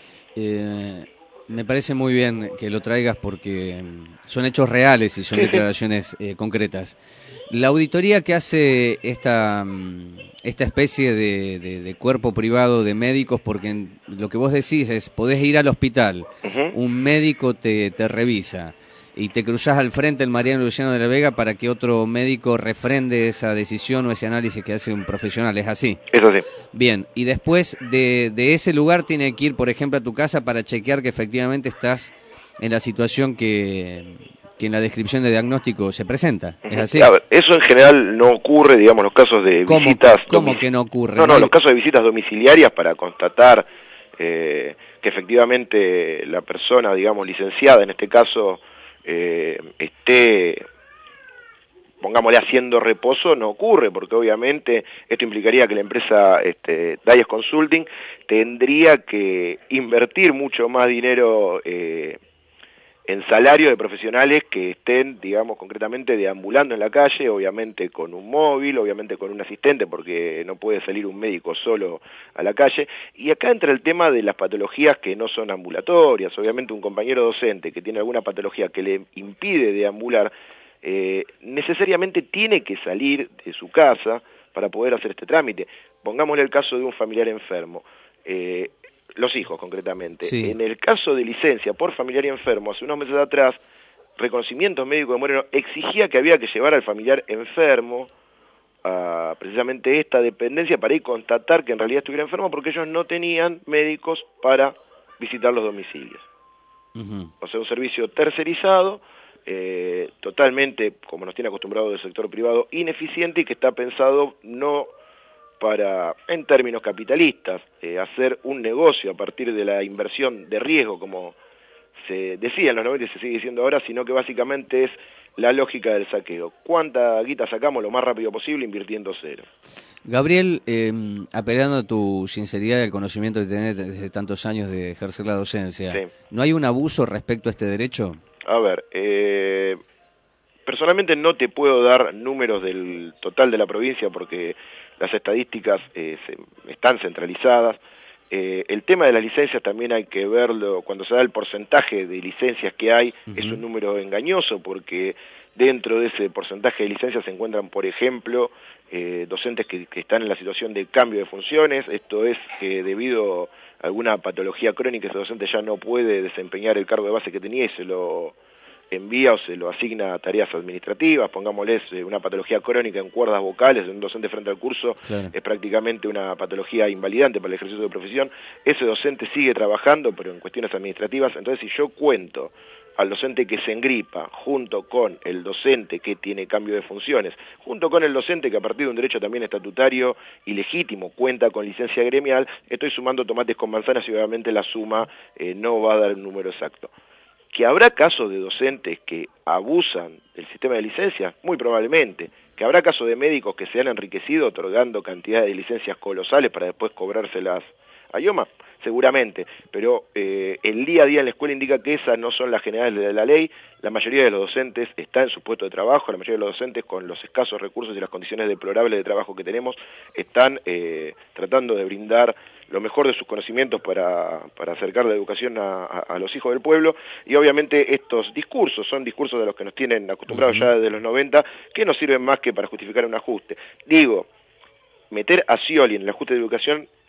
Me parece muy bien que lo traigas porque son hechos reales y son declaraciones concretas. La auditoría que hace esta especie de cuerpo privado de médicos, porque lo que vos decís es, podés ir al hospital, un médico te revisa, y te cruzás al frente el Mariano Luciano de la Vega para que otro médico refrende esa decisión o ese análisis que hace un profesional, ¿es así? Eso sí. Bien, y después de ese lugar tiene que ir, por ejemplo, a tu casa para chequear que efectivamente estás en la situación que en la descripción de diagnóstico se presenta, ¿es así? Claro, eso en general no ocurre, digamos, los casos de visitas... ¿Cómo que no ocurre? No, los casos de visitas domiciliarias para constatar que efectivamente la persona, digamos, licenciada, en este caso... esté, pongámosle, haciendo reposo, no ocurre, porque obviamente esto implicaría que la empresa Dias Consulting tendría que invertir mucho más dinero en salario de profesionales que estén, digamos, concretamente deambulando en la calle, obviamente con un móvil, obviamente con un asistente, porque no puede salir un médico solo a la calle. Y acá entra el tema de las patologías que no son ambulatorias. Obviamente un compañero docente que tiene alguna patología que le impide deambular, necesariamente tiene que salir de su casa para poder hacer este trámite. Pongámosle el caso de un familiar enfermo. Los hijos, concretamente. Sí. En el caso de licencia por familiar enfermo, hace unos meses atrás, Reconocimientos Médicos de Moreno exigía que había que llevar al familiar enfermo a precisamente esta dependencia para ir constatar que en realidad estuviera enfermo, porque ellos no tenían médicos para visitar los domicilios. O sea, un servicio tercerizado, totalmente, como nos tiene acostumbrado del sector privado, ineficiente y que está pensado no para, en términos capitalistas, hacer un negocio a partir de la inversión de riesgo, como se decía en los 90 y se sigue diciendo ahora, sino que básicamente es la lógica del saqueo. ¿Cuánta guita sacamos lo más rápido posible invirtiendo cero? Gabriel, apelando a tu sinceridad y al conocimiento que tenés desde tantos años de ejercer la docencia, ¿no hay un abuso respecto a este derecho? A ver, personalmente no te puedo dar números del total de la provincia porque las estadísticas están centralizadas. El tema de las licencias también hay que verlo, cuando se da el porcentaje de licencias que hay, es un número engañoso porque dentro de ese porcentaje de licencias se encuentran, por ejemplo, docentes que están en la situación de cambio de funciones. Esto es que debido a alguna patología crónica ese docente ya no puede desempeñar el cargo de base que tenía y se lo envía o se lo asigna a tareas administrativas. Pongámosles una patología crónica en cuerdas vocales de un docente frente al curso, es prácticamente una patología invalidante para el ejercicio de profesión. Ese docente sigue trabajando, pero en cuestiones administrativas. Entonces, si yo cuento al docente que se engripa, junto con el docente que tiene cambio de funciones, junto con el docente que a partir de un derecho también estatutario y legítimo cuenta con licencia gremial, estoy sumando tomates con manzanas y obviamente la suma no va a dar un número exacto. ¿Que habrá casos de docentes que abusan del sistema de licencias? Muy probablemente. ¿Que habrá casos de médicos que se han enriquecido otorgando cantidades de licencias colosales para después cobrárselas a IOMA? Seguramente, pero el día a día en la escuela indica que esas no son las generales de la ley. La mayoría de los docentes está en su puesto de trabajo, la mayoría de los docentes con los escasos recursos y las condiciones deplorables de trabajo que tenemos están tratando de brindar lo mejor de sus conocimientos para acercar la educación a los hijos del pueblo, y obviamente estos discursos son discursos de los que nos tienen acostumbrados ya desde los 90, que no sirven más que para justificar un ajuste. Digo, meter a Scioli en el ajuste de educación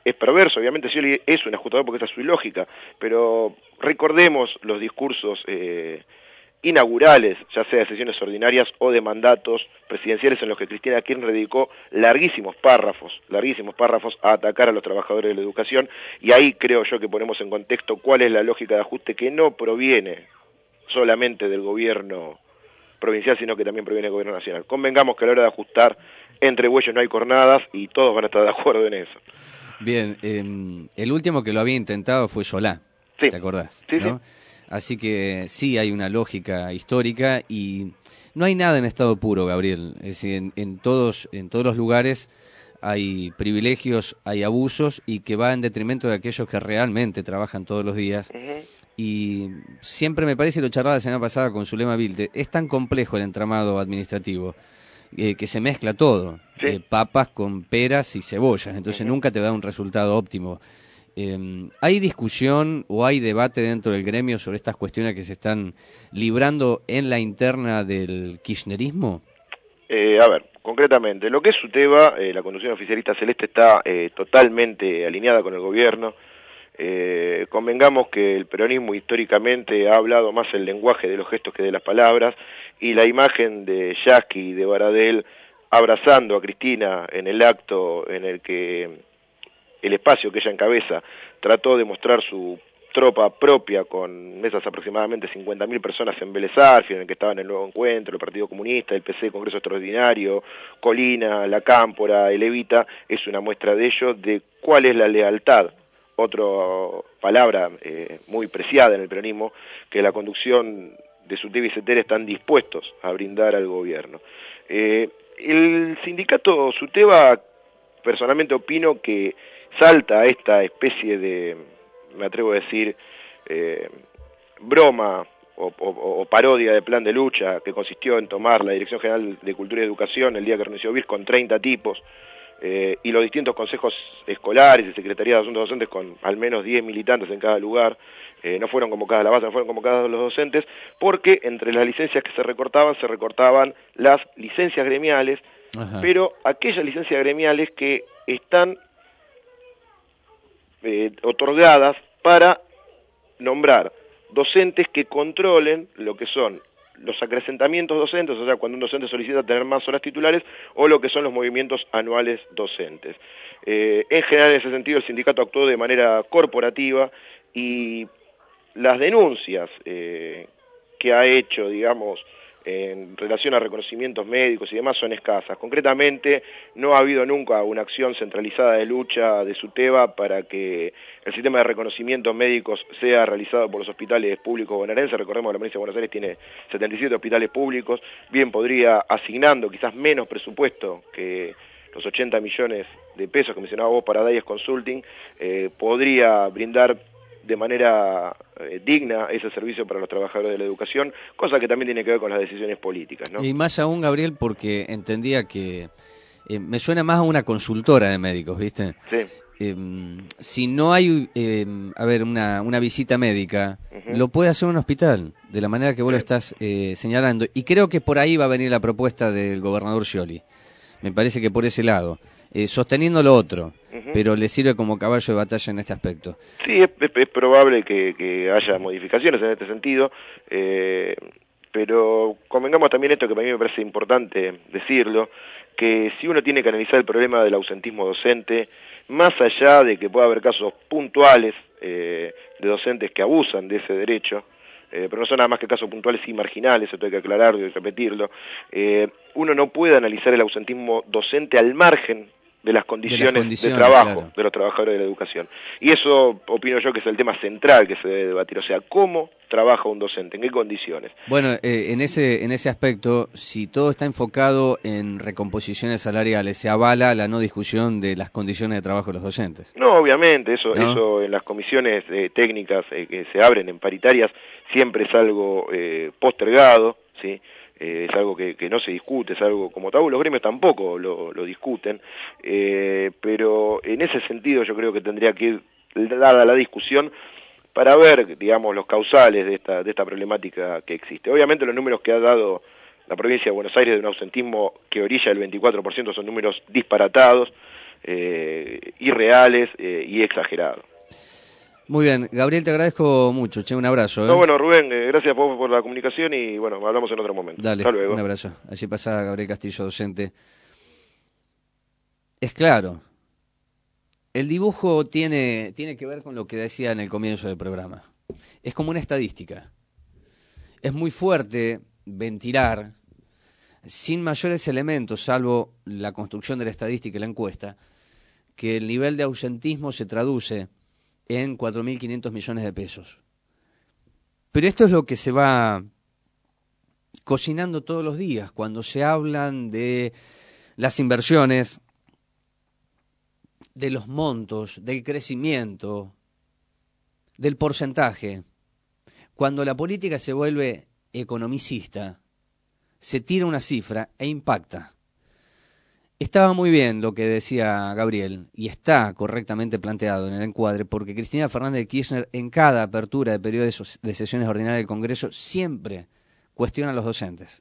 es perverso, obviamente Scioli es un ajustador porque esa es su lógica, pero recordemos los discursos inaugurales, ya sea de sesiones ordinarias o de mandatos presidenciales en los que Cristina Kirchner dedicó larguísimos párrafos a atacar a los trabajadores de la educación, y ahí creo yo que ponemos en contexto cuál es la lógica de ajuste que no proviene solamente del gobierno provincial, sino que también proviene del gobierno nacional. Convengamos que a la hora de ajustar, entre bueyes no hay cornadas, y todos van a estar de acuerdo en eso. Bien, el último que lo había intentado fue Solá, sí. ¿Te acordás? Sí, ¿no? sí. Así que sí hay una lógica histórica y no hay nada en estado puro, Gabriel. Es decir, en todos los lugares hay privilegios, hay abusos y que va en detrimento de aquellos que realmente trabajan todos los días. Y siempre me parece, lo charlaba la semana pasada con Zulema Vilte, es tan complejo el entramado administrativo que se mezcla todo, papas con peras y cebollas, entonces nunca te da un resultado óptimo. ¿Hay discusión o hay debate dentro del gremio sobre estas cuestiones que se están librando en la interna del kirchnerismo? A ver, concretamente, lo que es SUTEBA, la conducción oficialista celeste está totalmente alineada con el gobierno. Convengamos que el peronismo históricamente ha hablado más el lenguaje de los gestos que de las palabras, y la imagen de Yasky y de Baradel abrazando a Cristina en el acto en el que el espacio que ella encabeza trató de mostrar su tropa propia con esas aproximadamente 50.000 personas en Vélez Sarsfield, en el que estaban el Nuevo Encuentro, el Partido Comunista, el PC, Congreso Extraordinario, Colina, La Cámpora, el Evita, es una muestra de ello, de cuál es la lealtad, otra palabra muy preciada en el peronismo, que la conducción de SUTEBA y CETERA están dispuestos a brindar al gobierno. El sindicato SUTEBA, personalmente opino que salta a esta especie de, me atrevo a decir, broma o parodia de plan de lucha que consistió en tomar la Dirección General de Cultura y Educación el día que renunció BIRS con 30 tipos y los distintos consejos escolares y secretarías de asuntos docentes con al menos 10 militantes en cada lugar. No fueron convocadas la base, no fueron convocados los docentes, porque entre las licencias que se recortaban las licencias gremiales. Ajá. Pero aquellas licencias gremiales que están otorgadas para nombrar docentes que controlen lo que son los acrecentamientos docentes, o sea, cuando un docente solicita tener más horas titulares, o lo que son los movimientos anuales docentes. En general, en ese sentido, el sindicato actuó de manera corporativa, y las denuncias que ha hecho, digamos, en relación a reconocimientos médicos y demás son escasas. Concretamente, no ha habido nunca una acción centralizada de lucha de SUTEBA para que el sistema de reconocimientos médicos sea realizado por los hospitales públicos bonaerenses. Recordemos que la provincia de Buenos Aires tiene 77 hospitales públicos, bien podría, asignando quizás menos presupuesto que los 80 millones de pesos que mencionaba vos para Dayes Consulting, podría brindar de manera digna ese servicio para los trabajadores de la educación, cosa que también tiene que ver con las decisiones políticas, ¿no? Y más aún, Gabriel, porque entendía que me suena más a una consultora de médicos, ¿viste? Sí. Si no hay, una visita médica, lo puede hacer un hospital, de la manera que vos lo estás señalando. Y creo que por ahí va a venir la propuesta del gobernador Scioli. Me parece que por ese lado. Sosteniendo lo otro, pero le sirve como caballo de batalla en este aspecto. Sí, es probable que haya modificaciones en este sentido, pero convengamos también esto que para mí me parece importante decirlo, que si uno tiene que analizar el problema del ausentismo docente, más allá de que pueda haber casos puntuales de docentes que abusan de ese derecho, pero no son nada más que casos puntuales y marginales, esto hay que aclararlo y repetirlo, uno no puede analizar el ausentismo docente al margen de las condiciones de trabajo, claro, de los trabajadores de la educación. Y eso opino yo que es el tema central que se debe debatir, o sea, ¿cómo trabaja un docente? ¿En qué condiciones? Bueno, en ese aspecto, si todo está enfocado en recomposiciones salariales, se avala la no discusión de las condiciones de trabajo de los docentes. No, obviamente, eso en las comisiones técnicas que se abren en paritarias siempre es algo postergado, ¿sí? Es algo que no se discute, es algo como tabú, los gremios tampoco lo discuten, pero en ese sentido yo creo que tendría que ir dada la discusión para ver, digamos, los causales de esta problemática que existe. Obviamente los números que ha dado la provincia de Buenos Aires de un ausentismo que orilla el 24% son números disparatados, irreales y exagerados. Muy bien, Gabriel, te agradezco mucho, un abrazo. No, bueno, Rubén, gracias por la comunicación y bueno, hablamos en otro momento. Dale, hasta luego. Un abrazo. Allí pasa Gabriel Castillo, docente. Es claro, el dibujo tiene que ver con lo que decía en el comienzo del programa. Es como una estadística. Es muy fuerte ventilar, sin mayores elementos, salvo la construcción de la estadística y la encuesta, que el nivel de ausentismo se traduce en 4.500 millones de pesos. Pero esto es lo que se va cocinando todos los días cuando se hablan de las inversiones, de los montos, del crecimiento, del porcentaje. Cuando la política se vuelve economicista, se tira una cifra e impacta. Estaba muy bien lo que decía Gabriel, y está correctamente planteado en el encuadre, porque Cristina Fernández de Kirchner, en cada apertura de periodo de sesiones ordinarias del Congreso, siempre cuestiona a los docentes.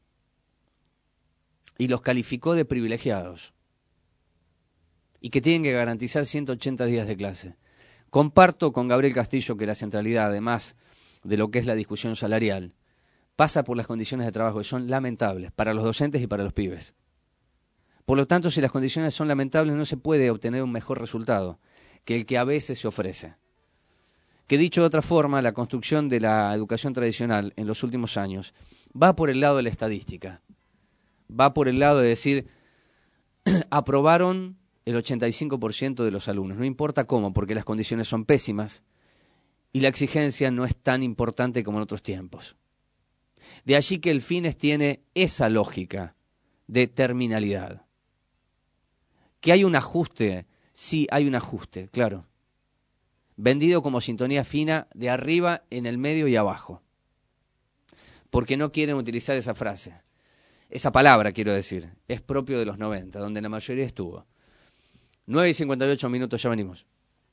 Y los calificó de privilegiados. Y que tienen que garantizar 180 días de clase. Comparto con Gabriel Castillo que la centralidad, además de lo que es la discusión salarial, pasa por las condiciones de trabajo que son lamentables para los docentes y para los pibes. Por lo tanto, si las condiciones son lamentables, no se puede obtener un mejor resultado que el que a veces se ofrece. Que dicho de otra forma, la construcción de la educación tradicional en los últimos años va por el lado de la estadística. Va por el lado de decir, aprobaron el 85% de los alumnos. No importa cómo, porque las condiciones son pésimas y la exigencia no es tan importante como en otros tiempos. De allí que el Fines tiene esa lógica de terminalidad. Que hay un ajuste, sí hay un ajuste, claro. Vendido como sintonía fina de arriba, en el medio y abajo. Porque no quieren utilizar esa frase. Esa palabra, quiero decir, es propio de los 90, donde la mayoría estuvo. 9:58, ya venimos.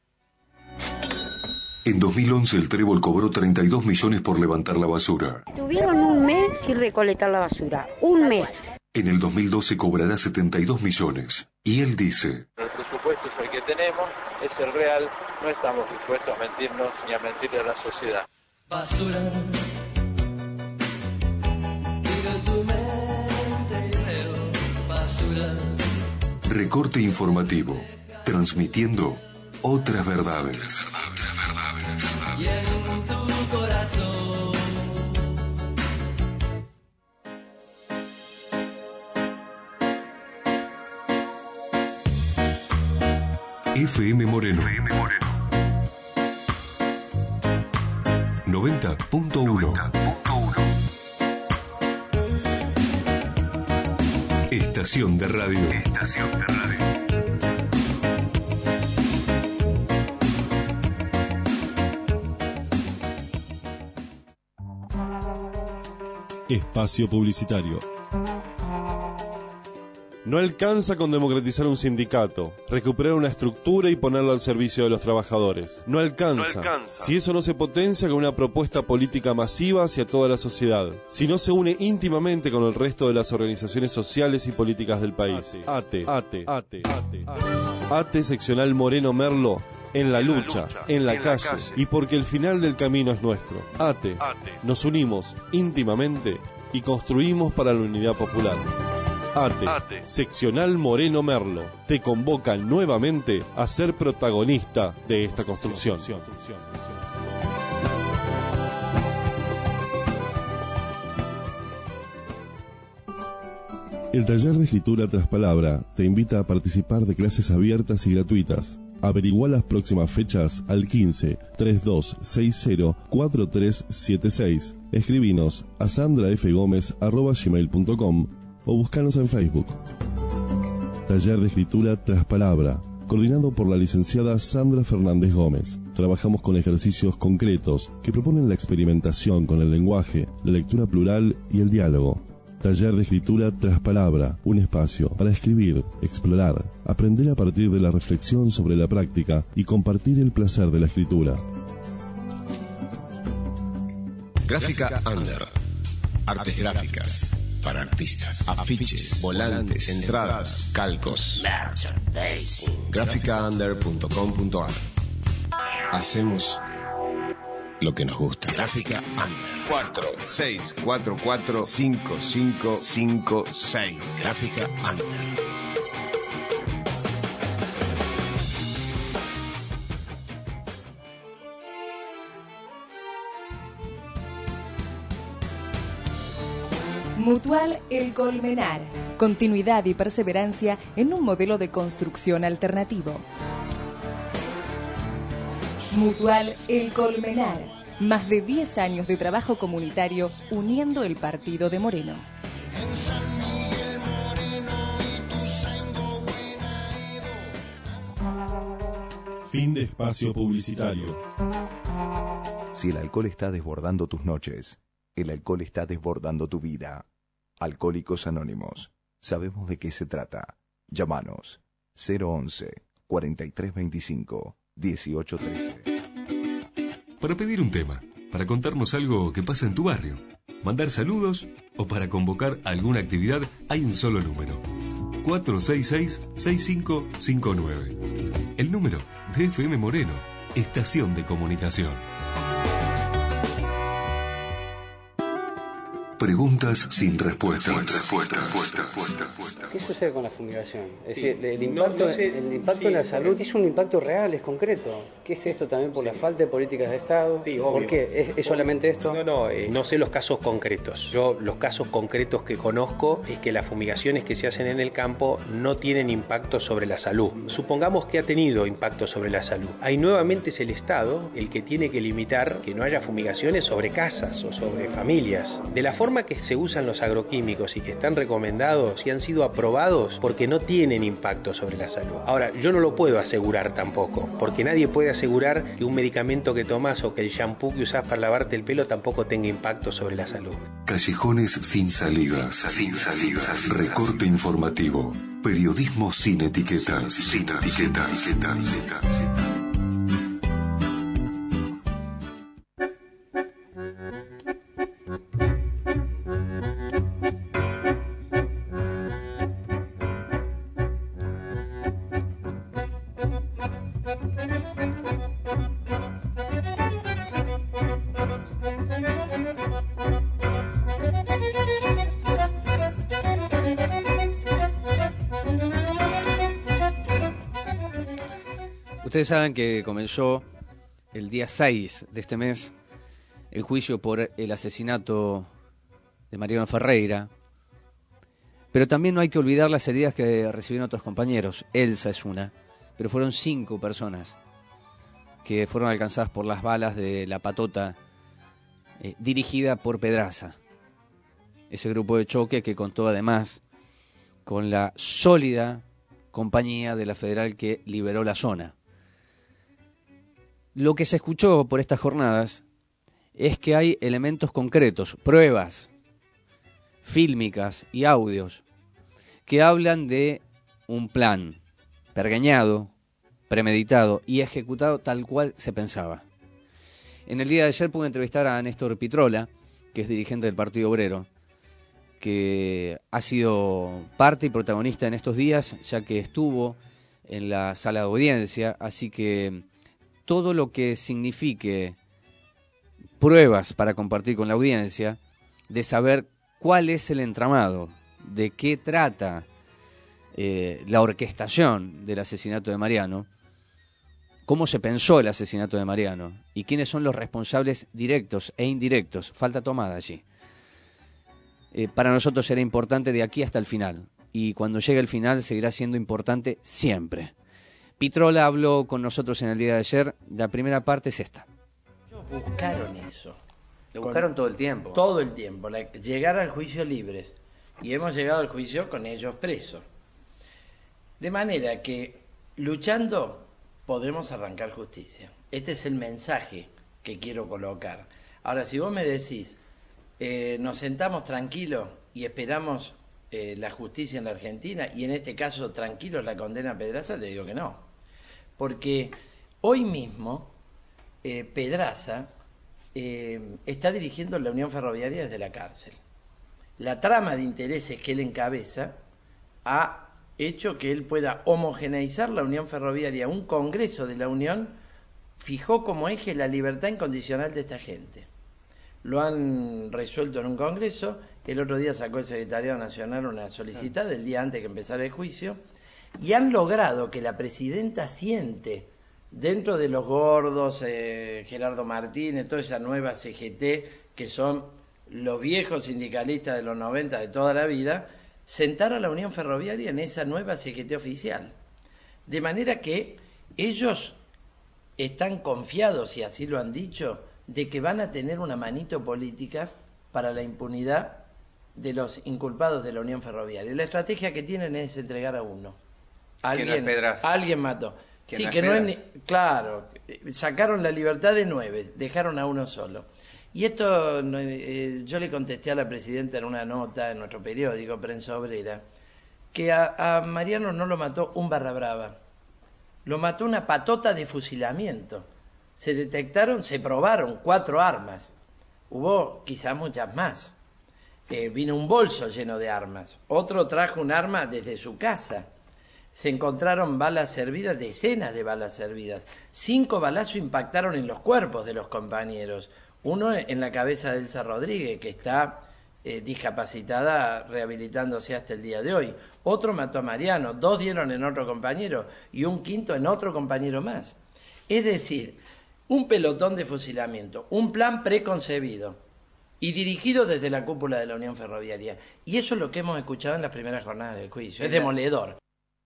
En 2011 el Trébol cobró 32 millones por levantar la basura. Tuvieron un mes sin recolectar la basura, un mes. En el 2012 cobrará 72 millones. Y él dice: el presupuesto es el que tenemos, es el real, no estamos dispuestos a mentirnos ni a mentirle a la sociedad. Basura, tira tu mente y veo basura. Recorte informativo, transmitiendo otras verdades. Y en tu corazón FM Moreno 90.1 Estación de radio. Espacio publicitario. No alcanza con democratizar un sindicato, recuperar una estructura y ponerlo al servicio de los trabajadores. No alcanza. Si eso no se potencia con una propuesta política masiva hacia toda la sociedad. Si no se une íntimamente con el resto de las organizaciones sociales y políticas del país. ATE seccional Moreno Merlo. En la lucha, en la calle, y porque el final del camino es nuestro. ATE. Nos unimos íntimamente y construimos para la unidad popular. ATE, seccional Moreno Merlo, te convoca nuevamente a ser protagonista de esta construcción. El taller de escritura tras palabra te invita a participar de clases abiertas y gratuitas. Averigua las próximas fechas al 15 3260 4376. Escribinos a sandrafgomez@gmail.com o búscanos en Facebook. Taller de escritura tras palabra, coordinado por la licenciada Sandra Fernández Gómez. Trabajamos con ejercicios concretos que proponen la experimentación con el lenguaje, la lectura plural y el diálogo. Taller de escritura tras palabra, un espacio para escribir, explorar, aprender a partir de la reflexión sobre la práctica y compartir el placer de la escritura. Gráfica Under. Artes gráficas. para artistas. Afiches, volantes, entradas, calcos. Graficaunder.com.ar. Hacemos lo que nos gusta. Gráfica Under. 46445556. Gráfica Under. Mutual El Colmenar. Continuidad y perseverancia en un modelo de construcción alternativo. Mutual El Colmenar. Más de 10 años de trabajo comunitario uniendo el partido de Moreno. Fin de espacio publicitario. Si el alcohol está desbordando tus noches, el alcohol está desbordando tu vida. Alcohólicos Anónimos. Sabemos de qué se trata. Llámanos 011 4325 1813. Para pedir un tema, para contarnos algo que pasa en tu barrio, mandar saludos o para convocar alguna actividad, hay un solo número: 466-6559. El número de FM Moreno, Estación de Comunicación. Preguntas sin respuesta. ¿Qué sucede con la fumigación? Es decir, el impacto en la salud es un impacto real, es concreto. ¿Qué es esto también por la falta de políticas de Estado? Sí, obvio. ¿Por qué? ¿Es solamente esto? No sé los casos concretos. Yo los casos concretos que conozco es que las fumigaciones que se hacen en el campo no tienen impacto sobre la salud. Supongamos que ha tenido impacto sobre la salud. Ahí nuevamente es el Estado el que tiene que limitar que no haya fumigaciones sobre casas o sobre familias. De la forma que se usan los agroquímicos y que están recomendados y han sido aprobados porque no tienen impacto sobre la salud. Ahora, yo no lo puedo asegurar tampoco, porque nadie puede asegurar que un medicamento que tomas o que el shampoo que usas para lavarte el pelo tampoco tenga impacto sobre la salud. Callejones sin salidas. Recorte informativo. Periodismo sin etiquetas. Ustedes saben que comenzó el día 6 de este mes el juicio por el asesinato de Mariano Ferreira, pero también no hay que olvidar las heridas que recibieron otros compañeros. Elsa es una, pero fueron 5 personas que fueron alcanzadas por las balas de la patota dirigida por Pedraza. Ese grupo de choque que contó además con la sólida compañía de la Federal que liberó la zona. Lo que se escuchó por estas jornadas es que hay elementos concretos, pruebas fílmicas y audios que hablan de un plan pergeñado, premeditado y ejecutado tal cual se pensaba. En el día de ayer pude entrevistar a Néstor Pitrola, que es dirigente del Partido Obrero, que ha sido parte y protagonista en estos días, ya que estuvo en la sala de audiencia, así que todo lo que signifique pruebas para compartir con la audiencia, de saber cuál es el entramado, de qué trata la orquestación del asesinato de Mariano, cómo se pensó el asesinato de Mariano y quiénes son los responsables directos e indirectos. Falta tomada allí. Para nosotros será importante de aquí hasta el final, y cuando llegue el final seguirá siendo importante siempre. Pitrola habló con nosotros en el día de ayer. La primera parte es esta. Ellos buscaron eso. Lo buscaron todo el tiempo. Todo el tiempo, llegar al juicio libres. Y hemos llegado al juicio con ellos presos. De manera que, luchando, podemos arrancar justicia. Este es el mensaje que quiero colocar. Ahora, si vos me decís, nos sentamos tranquilos y esperamos la justicia en la Argentina, y en este caso tranquilos la condena a Pedraza, te digo que no. Porque hoy mismo Pedraza está dirigiendo la Unión Ferroviaria desde la cárcel. la trama de intereses que él encabeza ha hecho que él pueda homogeneizar la Unión Ferroviaria. Un congreso de la Unión fijó como eje la libertad incondicional de esta gente. Lo han resuelto en un congreso. El otro día sacó el Secretariado Nacional una solicitud el día antes que empezara el juicio, y han logrado que la presidenta siente dentro de los gordos, Gerardo Martínez, toda esa nueva CGT, que son los viejos sindicalistas de los 90 de toda la vida, sentar a la Unión Ferroviaria en esa nueva CGT oficial. De manera que ellos están confiados, y así lo han dicho, de que van a tener una manito política para la impunidad de los inculpados de la Unión Ferroviaria. La estrategia que tienen es entregar a uno. Alguien mató. Sí, que no es claro, sacaron la libertad de 9, dejaron a uno solo. Y esto yo le contesté a la presidenta en una nota en nuestro periódico, Prensa Obrera, que a Mariano no lo mató un barra brava, lo mató una patota de fusilamiento. Se detectaron, se probaron 4 armas, hubo quizá muchas más. Vino un bolso lleno de armas, otro trajo un arma desde su casa. Se encontraron balas servidas, decenas de balas servidas. 5 balazos impactaron en los cuerpos de los compañeros. Uno en la cabeza de Elsa Rodríguez, que está discapacitada, rehabilitándose hasta el día de hoy. Otro mató a Mariano, 2 dieron en otro compañero y un quinto en otro compañero más. Es decir, un pelotón de fusilamiento, un plan preconcebido y dirigido desde la cúpula de la Unión Ferroviaria. Y eso es lo que hemos escuchado en las primeras jornadas del juicio. Es demoledor.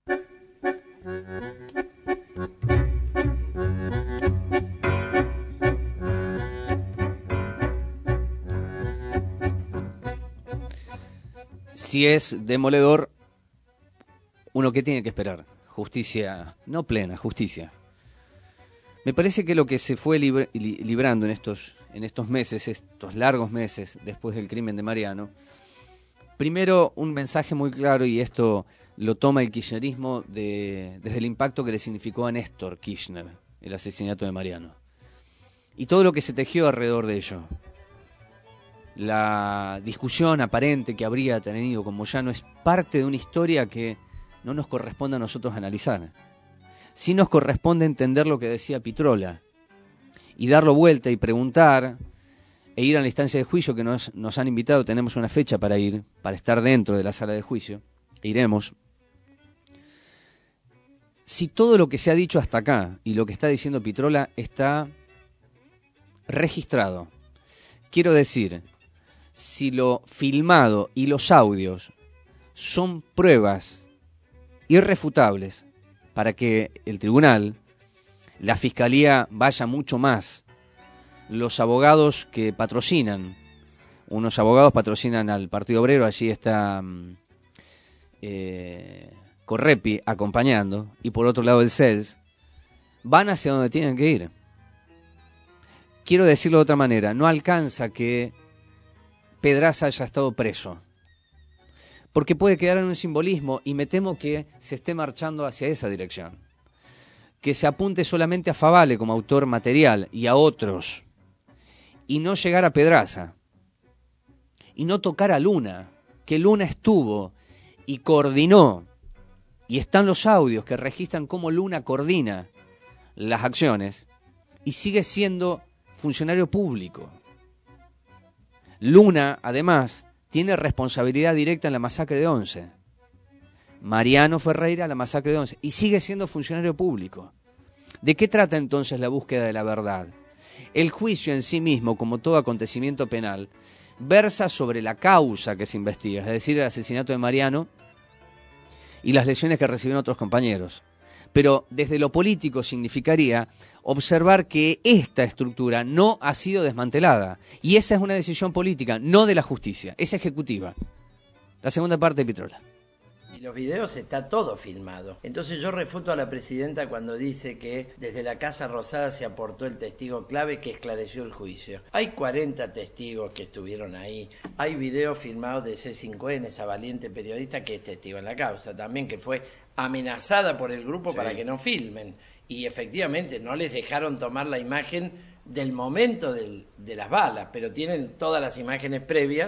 Si es demoledor, uno que tiene que esperar, justicia, no plena, justicia. Me parece que lo que se fue librando en estos meses, estos largos meses después del crimen de Mariano, primero un mensaje muy claro, y esto lo toma el kirchnerismo desde el impacto que le significó a Néstor Kirchner el asesinato de Mariano y todo lo que se tejió alrededor de ello. La discusión aparente que habría tenido con Moyano es parte de una historia que no nos corresponde a nosotros analizar. Sí nos corresponde entender lo que decía Pitrola y darlo vuelta y preguntar e ir a la instancia de juicio que nos han invitado. Tenemos una fecha para ir, para estar dentro de la sala de juicio. Iremos. Si todo lo que se ha dicho hasta acá y lo que está diciendo Pitrola está registrado, quiero decir, si lo filmado y los audios son pruebas irrefutables para que el tribunal, la fiscalía vaya mucho más, los abogados que patrocinan, unos abogados patrocinan al Partido Obrero, allí está Correpi acompañando, y por otro lado el CELS, van hacia donde tienen que ir. Quiero decirlo de otra manera, no alcanza que Pedraza haya estado preso, porque puede quedar en un simbolismo, y me temo que se esté marchando hacia esa dirección, que se apunte solamente a Favale como autor material y a otros, y no llegar a Pedraza, y no tocar a Luna, que Luna estuvo y coordinó, y están los audios que registran cómo Luna coordina las acciones, y sigue siendo funcionario público. Luna, además, tiene responsabilidad directa en la masacre de Once. Mariano Ferreira, la masacre de Once, y sigue siendo funcionario público. ¿De qué trata entonces la búsqueda de la verdad? El juicio en sí mismo, como todo acontecimiento penal, versa sobre la causa que se investiga, es decir, el asesinato de Mariano y las lesiones que recibieron otros compañeros. Pero desde lo político significaría observar que esta estructura no ha sido desmantelada. Y esa es una decisión política, no de la justicia, es ejecutiva. La segunda parte de Pitrola. Y los videos está todo filmado. Entonces yo refuto a la presidenta cuando dice que desde la Casa Rosada se aportó el testigo clave que esclareció el juicio. Hay 40 testigos que estuvieron ahí. Hay videos filmados de C5N, esa valiente periodista que es testigo en la causa también, que fue amenazada por el grupo para que no filmen. Y efectivamente no les dejaron tomar la imagen del momento de las balas, pero tienen todas las imágenes previas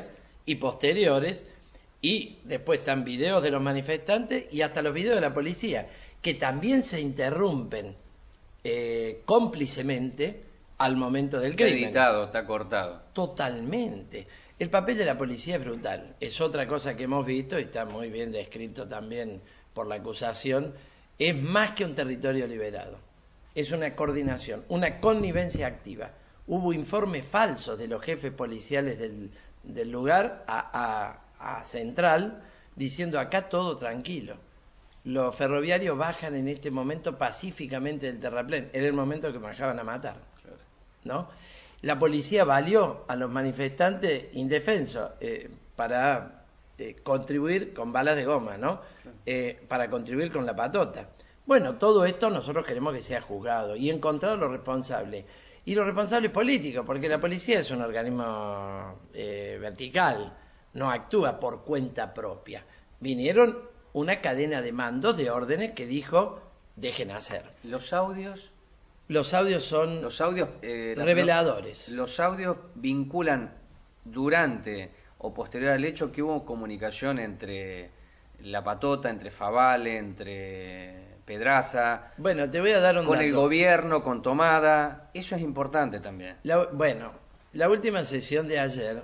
y posteriores, y después están videos de los manifestantes y hasta los videos de la policía, que también se interrumpen cómplicemente al momento del crimen. Está editado, está cortado. Totalmente. El papel de la policía es brutal. Es otra cosa que hemos visto y está muy bien descrito también por la acusación. Es más que un territorio liberado. Es una coordinación, una connivencia activa. Hubo informes falsos de los jefes policiales del lugar a Central diciendo acá todo tranquilo. Los ferroviarios bajan en este momento pacíficamente del terraplén. Era el momento que bajaban a matar, ¿no? La policía valió a los manifestantes indefensos para contribuir con balas de goma, ¿no? Para contribuir con la patota. Bueno, todo esto nosotros queremos que sea juzgado y encontrar a los responsables. Y los responsables políticos, porque la policía es un organismo vertical, no actúa por cuenta propia. Vinieron una cadena de mandos, de órdenes que dijo, dejen hacer. ¿Los audios? Los audios son reveladores. Los audios vinculan durante o posterior al hecho que hubo comunicación entre la patota, entre Favale, entre Pedraza. Bueno, te voy a dar un con dato. El gobierno, con Tomada. Eso es importante también. La última sesión de ayer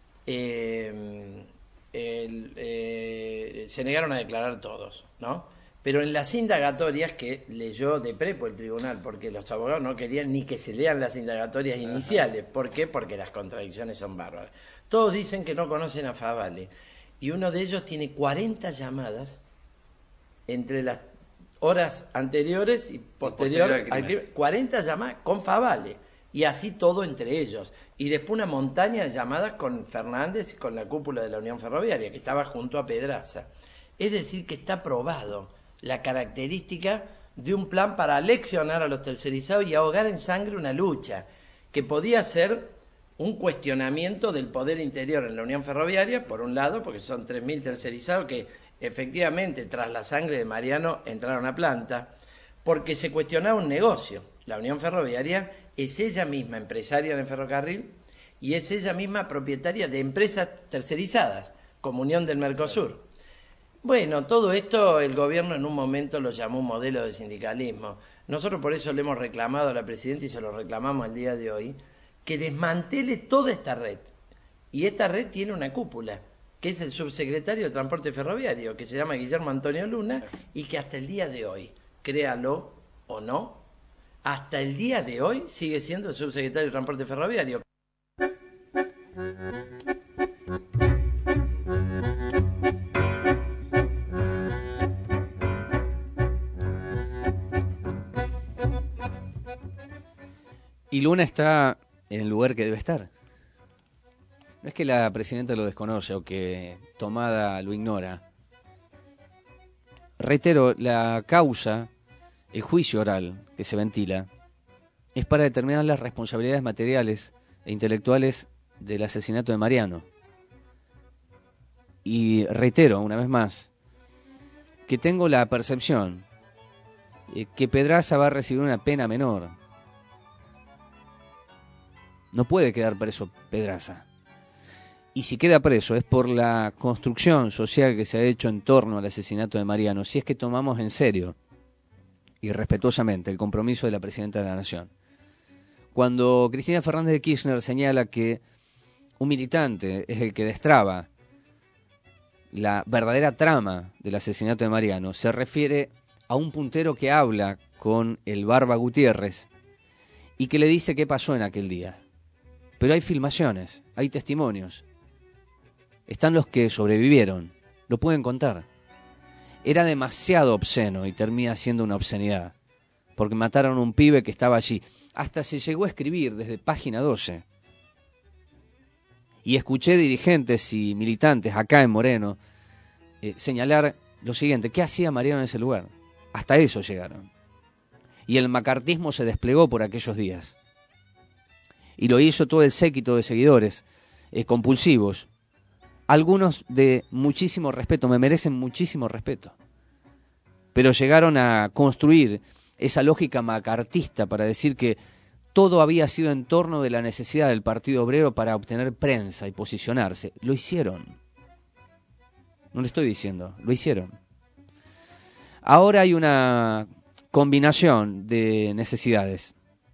se negaron a declarar todos, ¿no? Pero en las indagatorias que leyó de prepo el tribunal, porque los abogados no querían ni que se lean las indagatorias iniciales. ¿Por qué? Porque las contradicciones son bárbaras. Todos dicen que no conocen a Favale. Y uno de ellos tiene 40 llamadas entre las horas anteriores y posterior al crimen. 40 llamadas con Favale. Y así todo entre ellos. Y después una montaña de llamadas con Fernández y con la cúpula de la Unión Ferroviaria, que estaba junto a Pedraza. Es decir, que está probado la característica de un plan para aleccionar a los tercerizados y ahogar en sangre una lucha, que podía ser un cuestionamiento del poder interior en la Unión Ferroviaria, por un lado, porque son 3.000 tercerizados que efectivamente tras la sangre de Mariano entraron a planta, porque se cuestionaba un negocio. La Unión Ferroviaria es ella misma empresaria del ferrocarril y es ella misma propietaria de empresas tercerizadas, como Unión del Mercosur. Bueno, todo esto el gobierno en un momento lo llamó un modelo de sindicalismo. Nosotros por eso le hemos reclamado a la presidenta y se lo reclamamos el día de hoy, que desmantele toda esta red. Y esta red tiene una cúpula, que es el subsecretario de Transporte Ferroviario, que se llama Guillermo Antonio Luna, y que hasta el día de hoy, créalo o no, hasta el día de hoy sigue siendo el subsecretario de Transporte Ferroviario. Y Luna está en el lugar que debe estar. No es que la presidenta lo desconoce o que Tomada lo ignora. Reitero, la causa, el juicio oral que se ventila, es para determinar las responsabilidades materiales e intelectuales del asesinato de Mariano. Y reitero, una vez más, que tengo la percepción que Pedraza va a recibir una pena menor. No puede quedar preso Pedraza. Y si queda preso es por la construcción social que se ha hecho en torno al asesinato de Mariano, si es que tomamos en serio y respetuosamente el compromiso de la Presidenta de la Nación. Cuando Cristina Fernández de Kirchner señala que un militante es el que destraba la verdadera trama del asesinato de Mariano, se refiere a un puntero que habla con el Barba Gutiérrez y que le dice qué pasó en aquel día. Pero hay filmaciones, hay testimonios. Están los que sobrevivieron, lo pueden contar. Era demasiado obsceno y termina siendo una obscenidad, porque mataron a un pibe que estaba allí. Hasta se llegó a escribir desde página 12. Y escuché dirigentes y militantes acá en Moreno señalar lo siguiente: ¿qué hacía Mariano en ese lugar? Hasta eso llegaron. Y el macartismo se desplegó por aquellos días. Y lo hizo todo el séquito de seguidores compulsivos. Algunos de muchísimo respeto, me merecen muchísimo respeto. Pero llegaron a construir esa lógica macartista para decir que todo había sido en torno de la necesidad del Partido Obrero para obtener prensa y posicionarse. Lo hicieron. No le estoy diciendo, lo hicieron. Ahora hay una combinación de necesidades,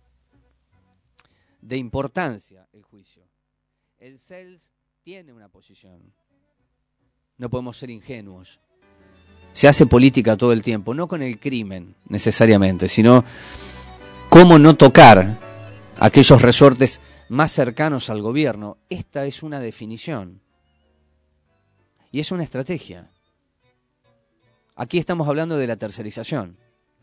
de importancia el juicio. El CELS tiene una posición. No podemos ser ingenuos. Se hace política todo el tiempo, no con el crimen necesariamente, sino cómo no tocar aquellos resortes más cercanos al gobierno. Esta es una definición y es una estrategia. Aquí estamos hablando de la tercerización.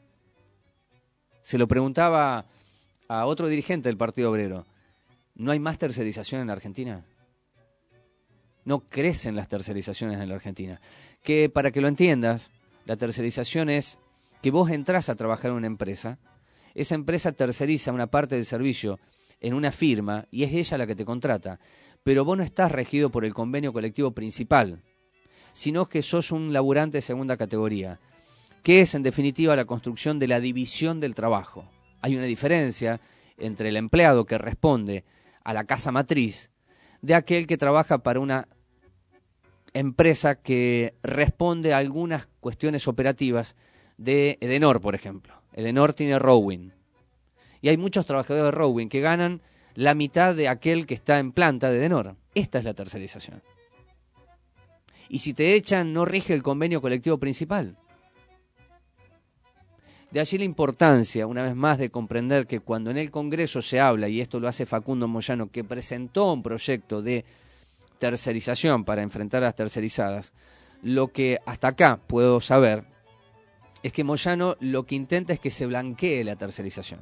Se lo preguntaba a otro dirigente del Partido Obrero, ¿no hay más tercerización en la Argentina? No crecen las tercerizaciones en la Argentina. Que para que lo entiendas, la tercerización es que vos entrás a trabajar en una empresa, esa empresa terceriza una parte del servicio en una firma y es ella la que te contrata, pero vos no estás regido por el convenio colectivo principal, sino que sos un laburante de segunda categoría, que es en definitiva la construcción de la división del trabajo. Hay una diferencia entre el empleado que responde a la casa matriz de aquel que trabaja para una empresa que responde a algunas cuestiones operativas de Edenor, por ejemplo. Edenor tiene Rowing. Y hay muchos trabajadores de Rowing que ganan la mitad de aquel que está en planta de Edenor. Esta es la tercerización. Y si te echan, no rige el convenio colectivo principal. De allí la importancia, una vez más, de comprender que cuando en el Congreso se habla, y esto lo hace Facundo Moyano, que presentó un proyecto de tercerización para enfrentar a las tercerizadas, lo que hasta acá puedo saber es que Moyano lo que intenta es que se blanquee la tercerización.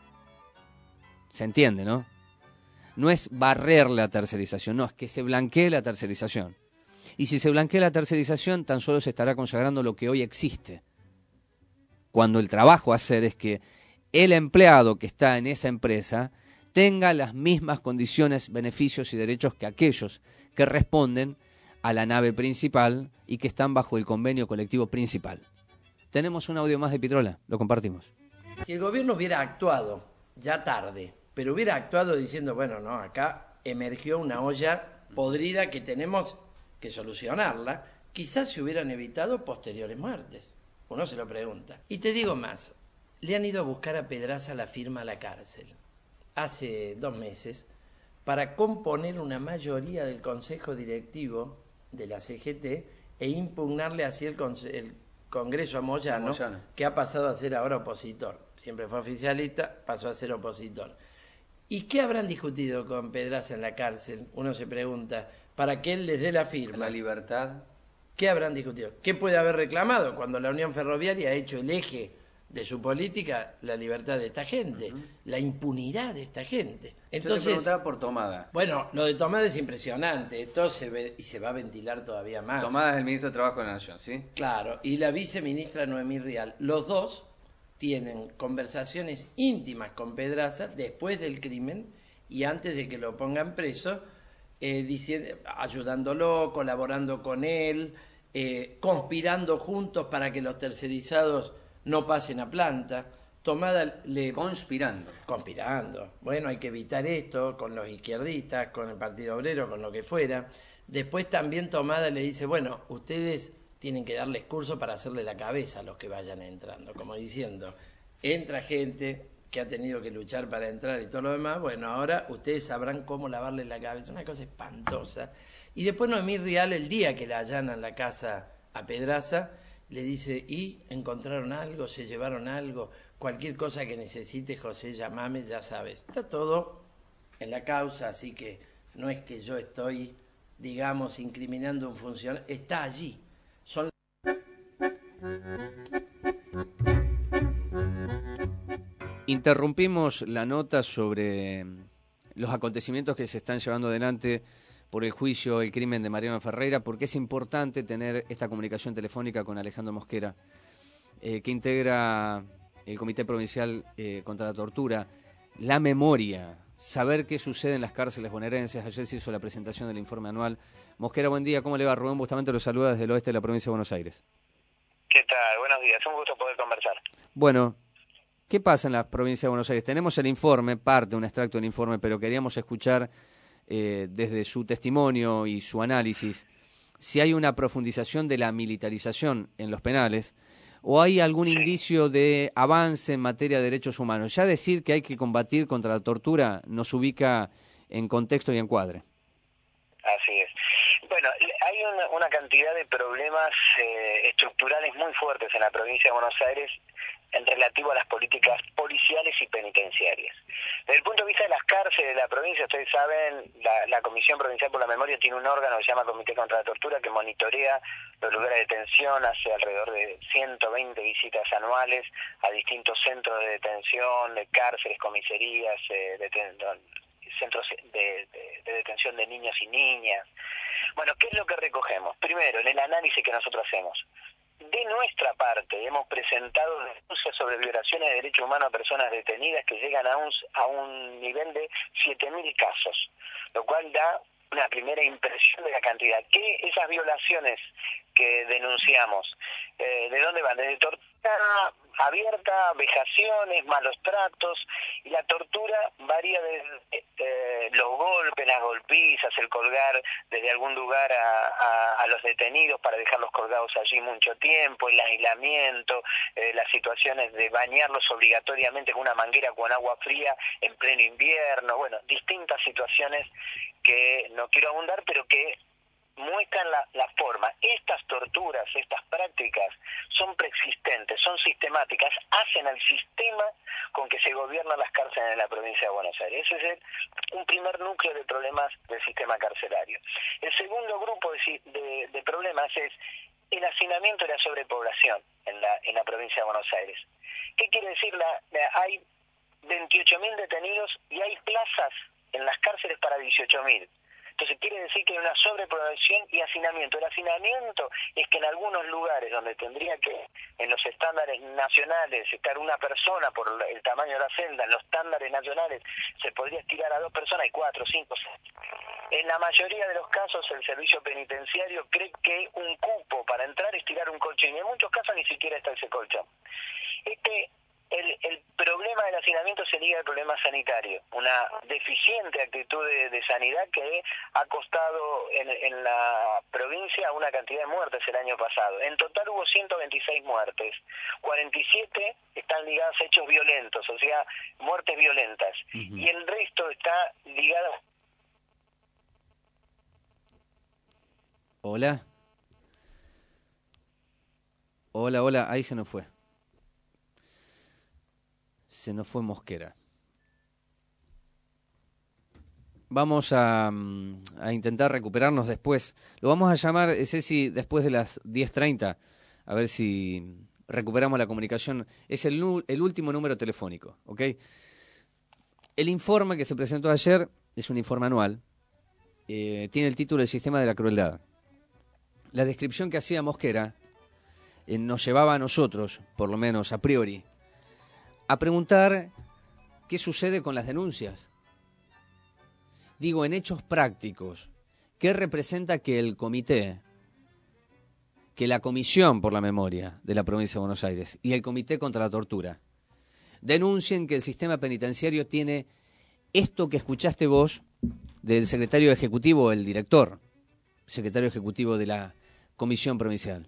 ¿Se entiende, no? No es barrer la tercerización, no, es que se blanquee la tercerización. Y si se blanquea la tercerización, tan solo se estará consagrando lo que hoy existe. Cuando el trabajo a hacer es que el empleado que está en esa empresa tenga las mismas condiciones, beneficios y derechos que aquellos que responden a la nave principal y que están bajo el convenio colectivo principal. Tenemos un audio más de Pitrola, lo compartimos. Si el gobierno hubiera actuado, ya tarde, pero hubiera actuado diciendo, bueno, no, acá emergió una olla podrida que tenemos que solucionarla, quizás se hubieran evitado posteriores muertes. Uno se lo pregunta. Y te digo más, le han ido a buscar a Pedraza la firma a la cárcel hace 2 meses para componer una mayoría del Consejo Directivo de la CGT e impugnarle así el Congreso a Moyano, que ha pasado a ser ahora opositor. Siempre fue oficialista, pasó a ser opositor. ¿Y qué habrán discutido con Pedraza en la cárcel? Uno se pregunta, para que él les dé la firma. La libertad. ¿Qué habrán discutido? ¿Qué puede haber reclamado cuando la Unión Ferroviaria ha hecho el eje de su política la libertad de esta gente, la impunidad de esta gente? Entonces, yo te preguntaba por Tomada. Bueno, lo de Tomada es impresionante, esto se ve y se va a ventilar todavía más. Tomada es el ministro de Trabajo de la Nación, ¿sí? Claro, y la viceministra Noemí Rial. Los dos tienen conversaciones íntimas con Pedraza después del crimen y antes de que lo pongan preso, ayudándolo, colaborando con él, conspirando juntos para que los tercerizados no pasen a planta. Tomada le... Conspirando. Bueno, hay que evitar esto con los izquierdistas, con el Partido Obrero, con lo que fuera. Después también Tomada le dice, bueno, ustedes tienen que darles curso para hacerle la cabeza a los que vayan entrando, como diciendo, entra gente que ha tenido que luchar para entrar y todo lo demás, bueno, ahora ustedes sabrán cómo lavarle la cabeza, una cosa espantosa. Y después Noemí Rial, el día que le allanan la casa a Pedraza, le dice, ¿y encontraron algo? ¿Se llevaron algo? Cualquier cosa que necesite, José, llamame, ya sabes. Está todo en la causa, así que no es que yo estoy, digamos, incriminando a un funcionario, está allí. Son... Interrumpimos la nota sobre los acontecimientos que se están llevando adelante por el juicio, el crimen de Mariano Ferreira, porque es importante tener esta comunicación telefónica con Alejandro Mosquera, que integra el Comité Provincial contra la Tortura, la memoria, saber qué sucede en las cárceles bonaerenses. Ayer se hizo la presentación del informe anual. Mosquera, buen día, ¿cómo le va? Rubén Bustamante lo saluda desde el oeste de la provincia de Buenos Aires. ¿Qué tal? Buenos días, un gusto poder conversar. Bueno, ¿Qué pasa en la provincia de Buenos Aires? Tenemos el informe, un extracto del informe, pero queríamos escuchar desde su testimonio y su análisis si hay una profundización de la militarización en los penales o hay algún indicio de avance en materia de derechos humanos. Ya decir que hay que combatir contra la tortura nos ubica en contexto y encuadre. Así es. Bueno, hay una cantidad de problemas estructurales muy fuertes en la provincia de Buenos Aires en relativo a las políticas policiales y penitenciarias. Desde el punto de vista de las cárceles de la provincia, ustedes saben, la Comisión Provincial por la Memoria tiene un órgano que se llama Comité contra la Tortura que monitorea los lugares de detención, hace alrededor de 120 visitas anuales a distintos centros de detención, de cárceles, comisarías, centros de detención de niños y niñas. Bueno, ¿qué es lo que recogemos? Primero, en el análisis que nosotros hacemos. De nuestra parte, hemos presentado denuncias sobre violaciones de derechos humanos a personas detenidas que llegan a un nivel de 7.000 casos, lo cual da una primera impresión de la cantidad. ¿Qué esas violaciones que denunciamos? ¿De dónde van? Desde tortura abierta, vejaciones, malos tratos, y la tortura varía desde los golpes, las golpizas, el colgar desde algún lugar a los detenidos para dejarlos colgados allí mucho tiempo, el aislamiento, las situaciones de bañarlos obligatoriamente con una manguera con agua fría en pleno invierno, bueno, distintas situaciones que no quiero abundar, pero que muestran la forma. Estas torturas, estas prácticas son preexistentes, son sistemáticas, hacen al sistema con que se gobiernan las cárceles en la provincia de Buenos Aires. Ese es un primer núcleo de problemas del sistema carcelario. El segundo grupo de problemas es el hacinamiento y la sobrepoblación en la provincia de Buenos Aires. ¿Qué quiere decir? Hay 28.000 detenidos y hay plazas en las cárceles para 18.000. Entonces quiere decir que hay una sobrepoblación y hacinamiento. El hacinamiento es que en algunos lugares donde tendría que, en los estándares nacionales, estar una persona por el tamaño de la celda, en los estándares nacionales se podría estirar a 2 personas y 4, 5, 6. En la mayoría de los casos el servicio penitenciario cree que un cupo para entrar es tirar un colchón, y en muchos casos ni siquiera está ese colchón. El problema del hacinamiento se liga al problema sanitario, una deficiente actitud de sanidad que ha costado en la provincia una cantidad de muertes el año pasado. En total hubo 126 muertes, 47 están ligadas a hechos violentos, o sea, muertes violentas, y el resto está ligado. Hola. Hola, ahí se nos fue. Se nos fue Mosquera. Vamos a intentar recuperarnos después. Lo vamos a llamar, Ceci, después de las 10:30, a ver si recuperamos la comunicación. Es el último número telefónico, ¿ok? El informe que se presentó ayer es un informe anual. Tiene el título El sistema de la crueldad. La descripción que hacía Mosquera nos llevaba a nosotros, por lo menos a priori, a preguntar qué sucede con las denuncias. Digo, en hechos prácticos, ¿qué representa que el comité, que la Comisión por la Memoria de la Provincia de Buenos Aires y el Comité contra la Tortura denuncien que el sistema penitenciario tiene esto que escuchaste vos del secretario ejecutivo, el director, secretario ejecutivo de la Comisión Provincial?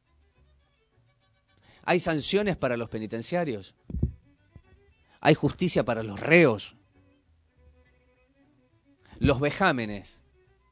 ¿Hay sanciones para los penitenciarios? ¿Hay justicia para los reos? Los vejámenes,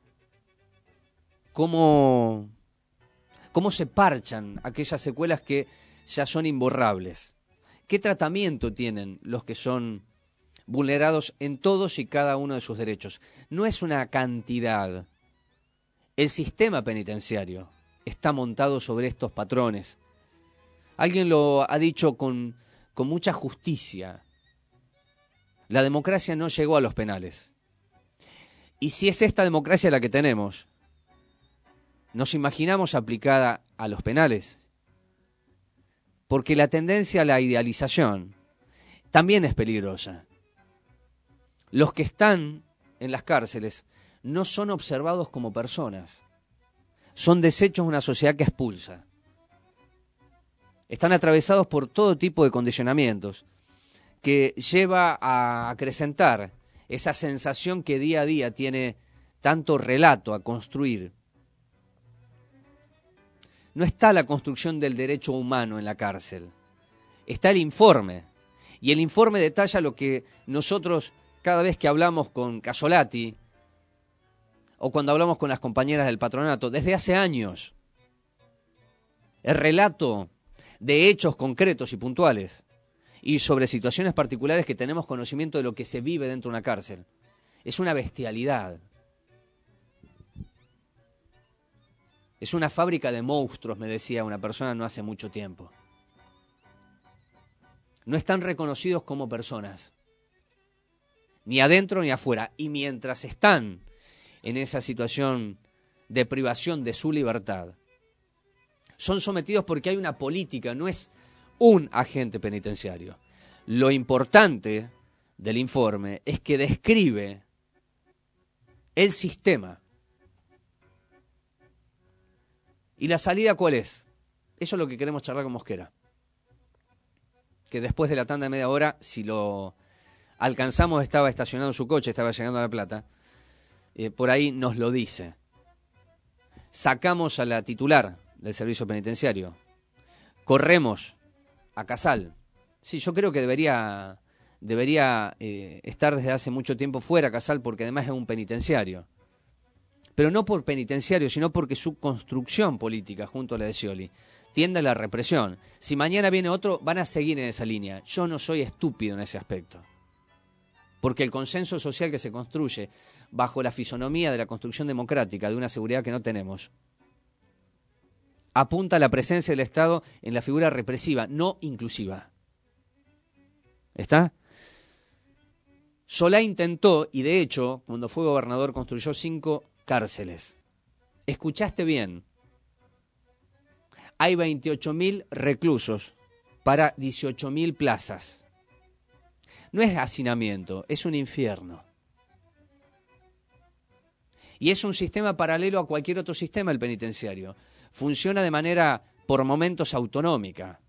¿cómo se parchan aquellas secuelas que ya son imborrables? ¿Qué tratamiento tienen los que son vulnerados en todos y cada uno de sus derechos? No es una cantidad. El sistema penitenciario está montado sobre estos patrones. Alguien lo ha dicho con mucha justicia. La democracia no llegó a los penales. Y si es esta democracia la que tenemos, nos imaginamos aplicada a los penales. Porque la tendencia a la idealización también es peligrosa. Los que están en las cárceles no son observados como personas. Son desechos de una sociedad que expulsa. Están atravesados por todo tipo de condicionamientos que lleva a acrecentar esa sensación que día a día tiene tanto relato a construir. No está la construcción del derecho humano en la cárcel, está el informe. Y el informe detalla lo que nosotros, cada vez que hablamos con Casolati, o cuando hablamos con las compañeras del patronato, desde hace años, el relato de hechos concretos y puntuales, y sobre situaciones particulares que tenemos conocimiento de lo que se vive dentro de una cárcel. Es una bestialidad. Es una fábrica de monstruos, me decía una persona no hace mucho tiempo. No están reconocidos como personas, ni adentro ni afuera. Y mientras están en esa situación de privación de su libertad, son sometidos porque hay una política, no es un agente penitenciario. Lo importante del informe es que describe el sistema. ¿Y la salida cuál es? Eso es lo que queremos charlar con Mosquera. Que después de la tanda de media hora, si lo alcanzamos, estaba estacionado en su coche, estaba llegando a La Plata, por ahí nos lo dice. Sacamos a la titular del servicio penitenciario, corremos a Casal. Sí, yo creo que debería estar desde hace mucho tiempo fuera Casal, porque además es un penitenciario. Pero no por penitenciario, sino porque su construcción política junto a la de Scioli tiende a la represión. Si mañana viene otro, van a seguir en esa línea. Yo no soy estúpido en ese aspecto. Porque el consenso social que se construye bajo la fisonomía de la construcción democrática de una seguridad que no tenemos, apunta a la presencia del Estado en la figura represiva, no inclusiva. ¿Está? Solá intentó, y de hecho, cuando fue gobernador, construyó 5 cárceles. Escuchaste bien. Hay 28.000 reclusos para 18.000 plazas. No es hacinamiento, es un infierno. Y es un sistema paralelo a cualquier otro sistema, el penitenciario. Funciona de manera, por momentos, autonómica.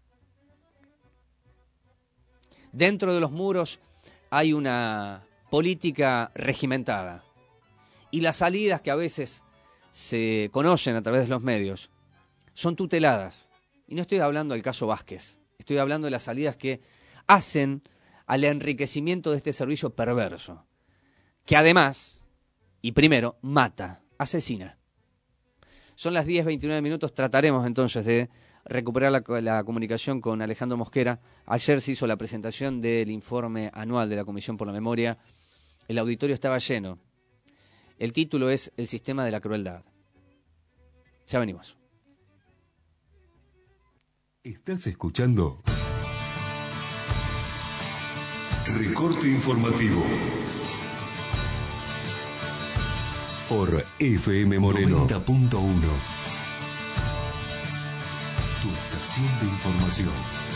Dentro de los muros hay una política regimentada. Y las salidas que a veces se conocen a través de los medios son tuteladas. Y no estoy hablando del caso Vázquez. Estoy hablando de las salidas que hacen al enriquecimiento de este servicio perverso. Que además, y primero, mata, asesina. Son las 10:29 minutos. Trataremos entonces de recuperar la comunicación con Alejandro Mosquera. Ayer se hizo la presentación del informe anual de la Comisión por la Memoria. El auditorio estaba lleno. El título es El sistema de la crueldad. Ya venimos. ¿Estás escuchando? Recorte informativo. Por FM Moreno 90.1. Tu estación de información.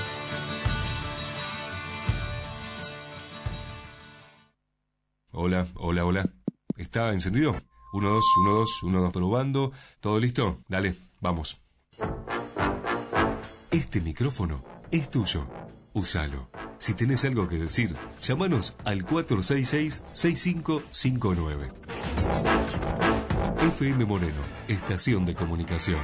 Hola, hola, hola. ¿Está encendido? 1, 2, 1, 2, 1, 2, probando. ¿Todo listo? Dale, vamos. Este micrófono es tuyo. Úsalo. Si tenés algo que decir, llámanos al 466-6559. FM Moreno, estación de comunicación.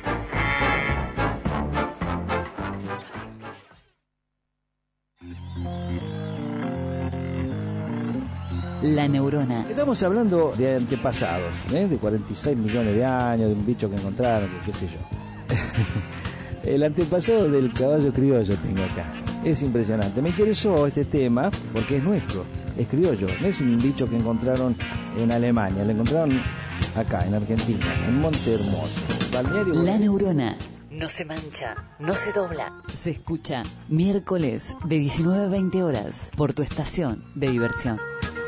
La neurona. Estamos hablando de antepasados, de 46 millones de años, de un bicho que encontraron, qué sé yo. El antepasado del caballo criollo tengo acá. Es impresionante. Me interesó este tema porque es nuestro, es criollo. No es un bicho que encontraron en Alemania, lo encontraron acá, en Argentina, en Monte Hermoso. Balneario. La neurona no se mancha, no se dobla. Se escucha miércoles de 19 a 20 horas por tu estación de diversión.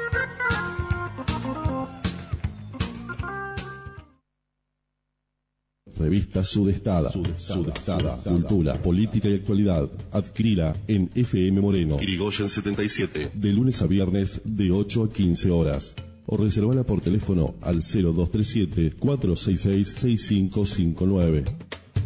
Revista Sudestada, cultura, política y actualidad. Adquirila en FM Moreno, Irigoyen 77, de lunes a viernes de 8 a 15 horas. O reservala por teléfono al 0237-466-6559.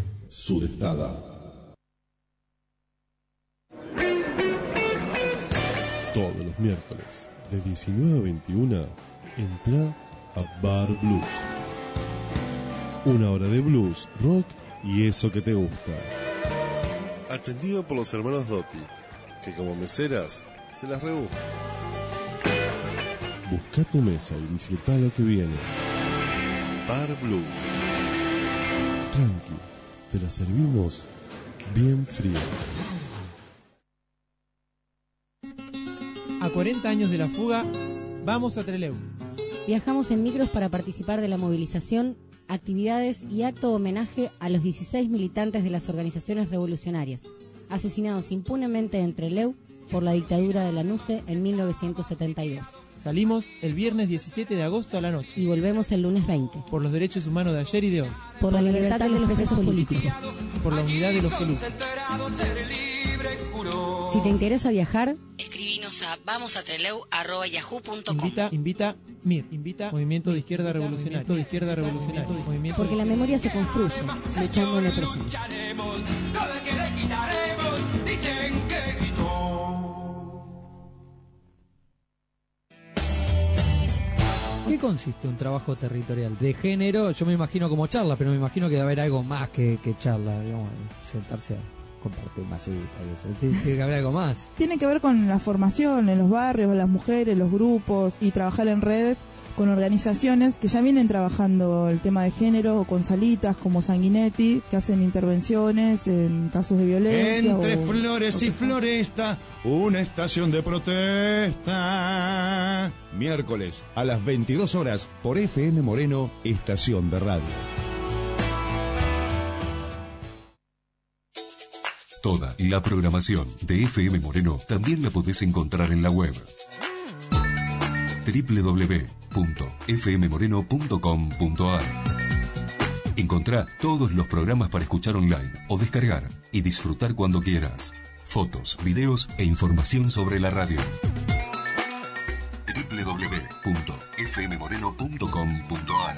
Sudestada. Todos los miércoles, de 19 a 21, entra a Bar Blues. Una hora de blues, rock y eso que te gusta. Atendido por los hermanos Dotti, que como meseras se las rebuscan. Busca tu mesa y disfruta lo que viene. Bar Blues. Tranqui, te la servimos bien fría. A 40 años de la fuga, vamos a Trelew. Viajamos en micros para participar de la movilización, actividades y acto de homenaje a los 16 militantes de las organizaciones revolucionarias, asesinados impunemente en Trelew por la dictadura de la NUCE en 1972. Salimos el viernes 17 de agosto a la noche. Y volvemos el lunes 20. Por los derechos humanos de ayer y de hoy. Por la libertad de los presos políticos. Por la unidad de los que luchan. Si te interesa viajar, escribinos a vamosatreleu@yahoo.com. Invita MIR, Movimiento de Izquierda Revolucionaria. Porque la memoria se construye, luchando en el presente. ¿Qué consiste un trabajo territorial? De género, yo me imagino como charla, pero me imagino que debe haber algo más que charla, digamos, sentarse a compartir masitas y eso. Tiene que haber algo más. Tiene que ver con la formación en los barrios, las mujeres, los grupos y trabajar en red con organizaciones que ya vienen trabajando el tema de género, o con salitas como Sanguinetti, que hacen intervenciones en casos de violencia. Entre flores y floresta, una estación de protesta. Miércoles a las 22 horas por FM Moreno, estación de radio. Toda la programación de FM Moreno también la podés encontrar en la web www.fmmoreno.com.ar. Encontrá todos los programas para escuchar online o descargar y disfrutar cuando quieras. Fotos, videos e información sobre la radio. www.fmmoreno.com.ar.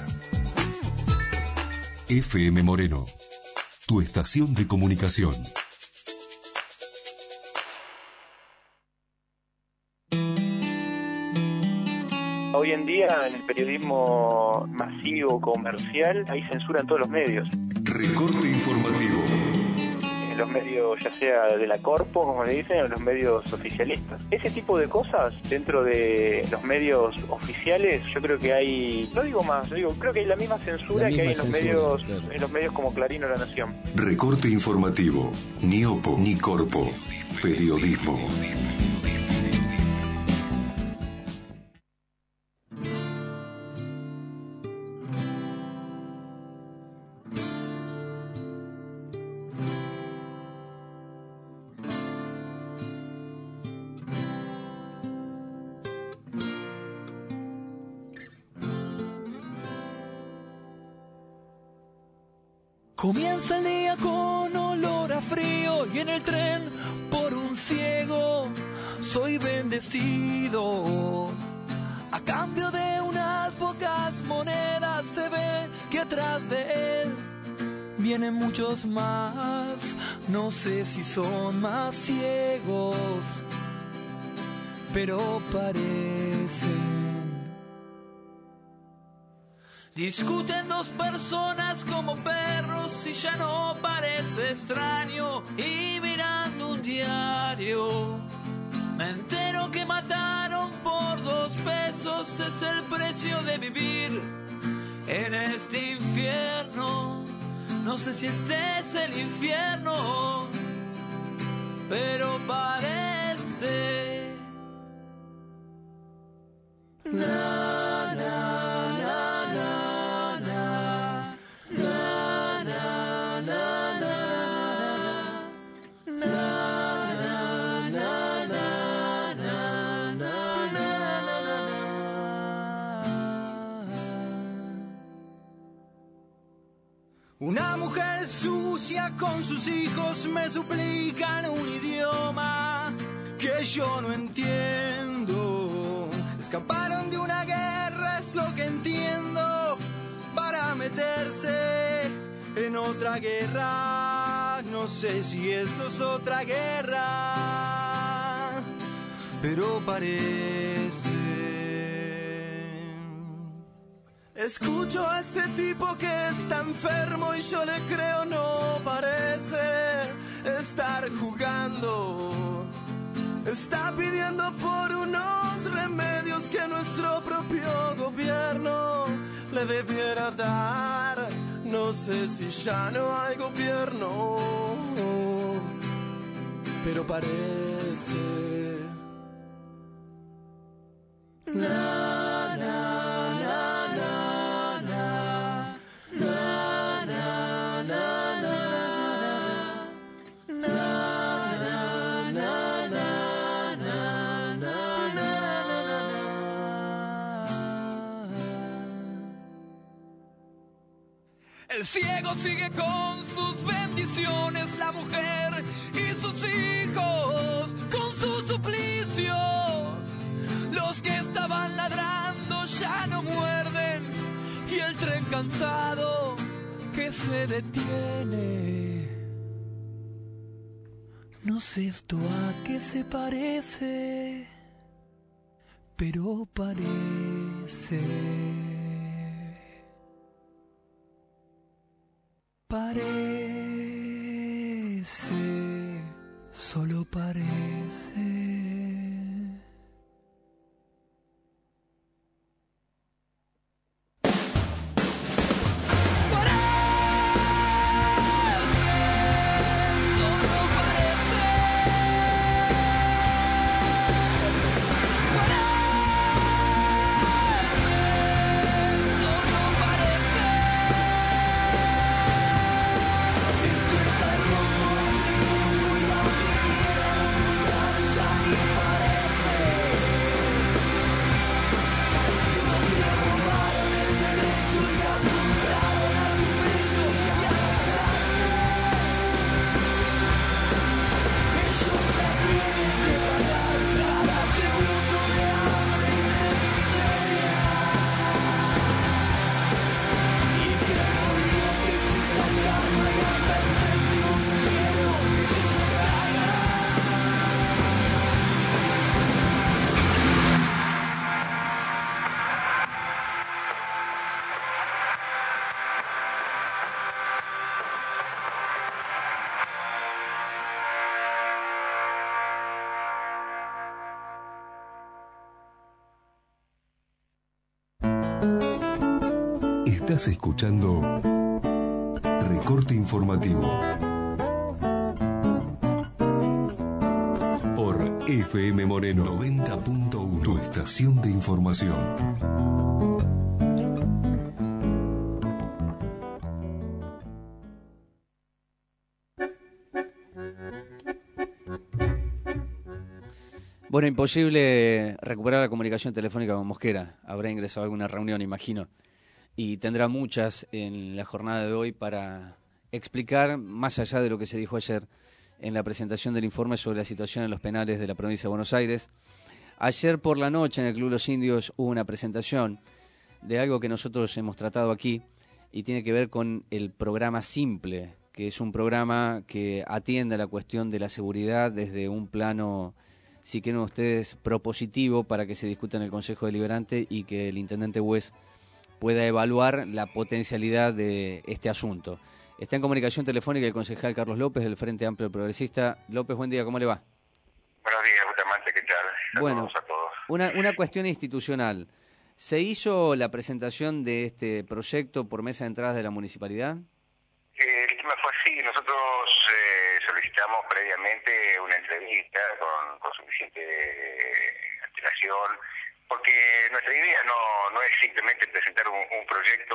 FM Moreno, tu estación de comunicación. Hoy en día, en el periodismo masivo, comercial, hay censura en todos los medios. Recorte informativo. En los medios, ya sea de la corpo, como le dicen, o los medios oficialistas. Ese tipo de cosas, dentro de los medios oficiales, yo creo que hay, no digo más, creo que hay la misma censura que hay en los medios, claro, en los medios como Clarín o La Nación. Recorte informativo. Ni opo, ni corpo. Periodismo. Comienza el día con olor a frío y en el tren por un ciego soy bendecido. A cambio de unas pocas monedas se ve que atrás de él vienen muchos más. No sé si son más ciegos, pero parecen. Discuten dos personas como perros y ya no parece extraño. Y mirando un diario me entero que mataron por 2 pesos. Es el precio de vivir en este infierno. No sé si este es el infierno, pero parece. Na, na, na, na, na, na, na, na, na, na, na, una mujer sucia con sus hijos me suplican un idioma que yo no entiendo. Escaparon de una guerra, es lo que entiendo, para meterse en otra guerra. No sé si esto es otra guerra, pero parece. Escucho a este tipo que está enfermo y yo le creo, no parece estar jugando. Está pidiendo por unos remedios que nuestro propio gobierno le debiera dar. No sé si ya no hay gobierno, pero parece. Na, na, na, na, na, na, na, na, na, na, na, El ciego sigue con sus bendiciones, la mujer y sus hijos con su suplicio. Los que estaban ladrando ya no muerden y el tren cansado que se detiene. No sé esto a qué se parece, pero parece. Parece, solo parece. Estás escuchando Recorte Informativo por FM Moreno 90.1, tu estación de información. Bueno, imposible recuperar la comunicación telefónica con Mosquera. Habrá ingresado a alguna reunión, imagino. Y tendrá muchas en la jornada de hoy para explicar, más allá de lo que se dijo ayer en la presentación del informe sobre la situación en los penales de la provincia de Buenos Aires. Ayer por la noche en el Club Los Indios hubo una presentación de algo que nosotros hemos tratado aquí y tiene que ver con el programa Simple, que es un programa que atiende a la cuestión de la seguridad desde un plano, si quieren ustedes, propositivo para que se discuta en el Consejo Deliberante y que el intendente Bues pueda evaluar la potencialidad de este asunto. Está en comunicación telefónica el concejal Carlos López del Frente Amplio Progresista. López, buen día, ¿cómo le va? Buenos días, Bustamante, ¿qué tal? Saludos a todos. Una cuestión institucional. ¿Se hizo la presentación de este proyecto por mesa de entradas de la municipalidad? El tema fue así. Nosotros solicitamos previamente una entrevista con suficiente antelación, porque nuestra idea no es simplemente presentar un proyecto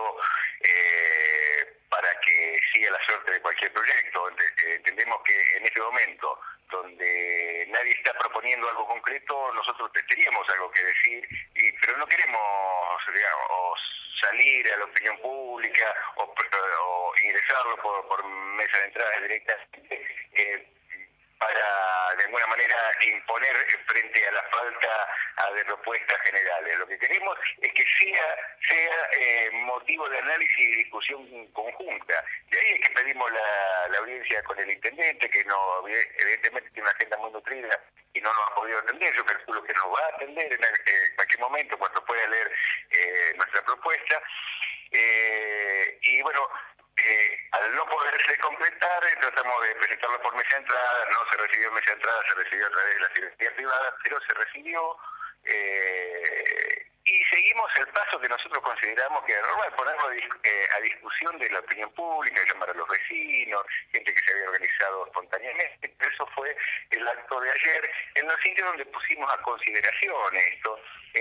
para que siga la suerte de cualquier proyecto. Entendemos que en este momento, donde nadie está proponiendo algo concreto, nosotros teníamos algo que decir, pero no queremos, digamos, salir a la opinión pública o ingresarlo por mesa de entrada directamente para de alguna manera imponer frente a la falta de propuestas generales. Lo que queremos es que sea motivo de análisis y discusión conjunta. De ahí es que pedimos la audiencia con el intendente, que no, evidentemente tiene una agenda muy nutrida y no nos ha podido atender. Yo calculo que nos va a atender en cualquier momento cuando pueda leer nuestra propuesta. Y bueno, al no poderse completar, tratamos de presentarlo por mesa de entrada. No se recibió en mesa de entrada, se recibió a través de la secretaría privada, pero se recibió. Y seguimos el paso que nosotros consideramos que era normal, ponerlo a discusión de la opinión pública, llamar a los vecinos, gente que se había organizado espontáneamente. Eso fue el acto de ayer, en los sitios donde pusimos a consideración esto.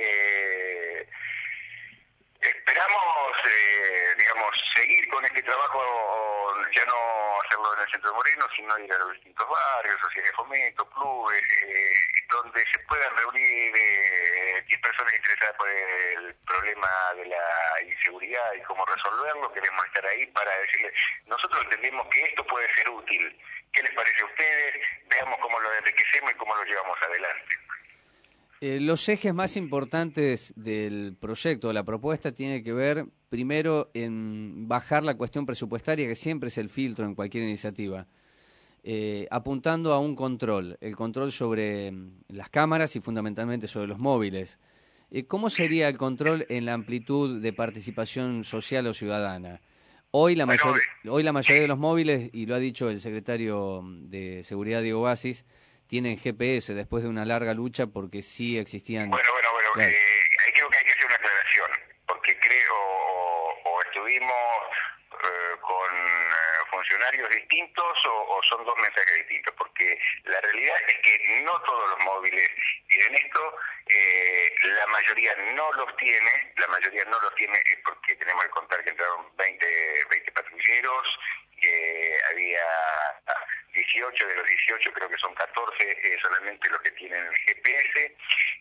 Esperamos, seguir con este trabajo, ya no hacerlo en el Centro Moreno, sino ir a los distintos barrios, sociedades de fomento, clubes, donde se puedan reunir 10 personas interesadas por el problema de la inseguridad y cómo resolverlo. Queremos estar ahí para decirles, nosotros entendemos que esto puede ser útil. ¿Qué les parece a ustedes? Veamos cómo lo enriquecemos y cómo lo llevamos adelante. Los ejes más importantes del proyecto, de la propuesta, tiene que ver, primero, en bajar la cuestión presupuestaria, que siempre es el filtro en cualquier iniciativa, apuntando a un control, el control sobre las cámaras y fundamentalmente sobre los móviles. ¿Cómo sería el control en la amplitud de participación social o ciudadana? Hoy la mayoría de los móviles, y lo ha dicho el secretario de Seguridad, Diego Basis, tienen GPS después de una larga lucha porque sí existían... Bueno, claro. Ahí creo que hay que hacer una aclaración, porque creo o estuvimos con funcionarios distintos o son dos mensajes distintos, porque la realidad es que no todos los móviles tienen esto, la mayoría no los tiene, es porque tenemos que contar que entraron 20 patrulleros, había 18, de los 18 creo que son 14 solamente los que tienen el GPS.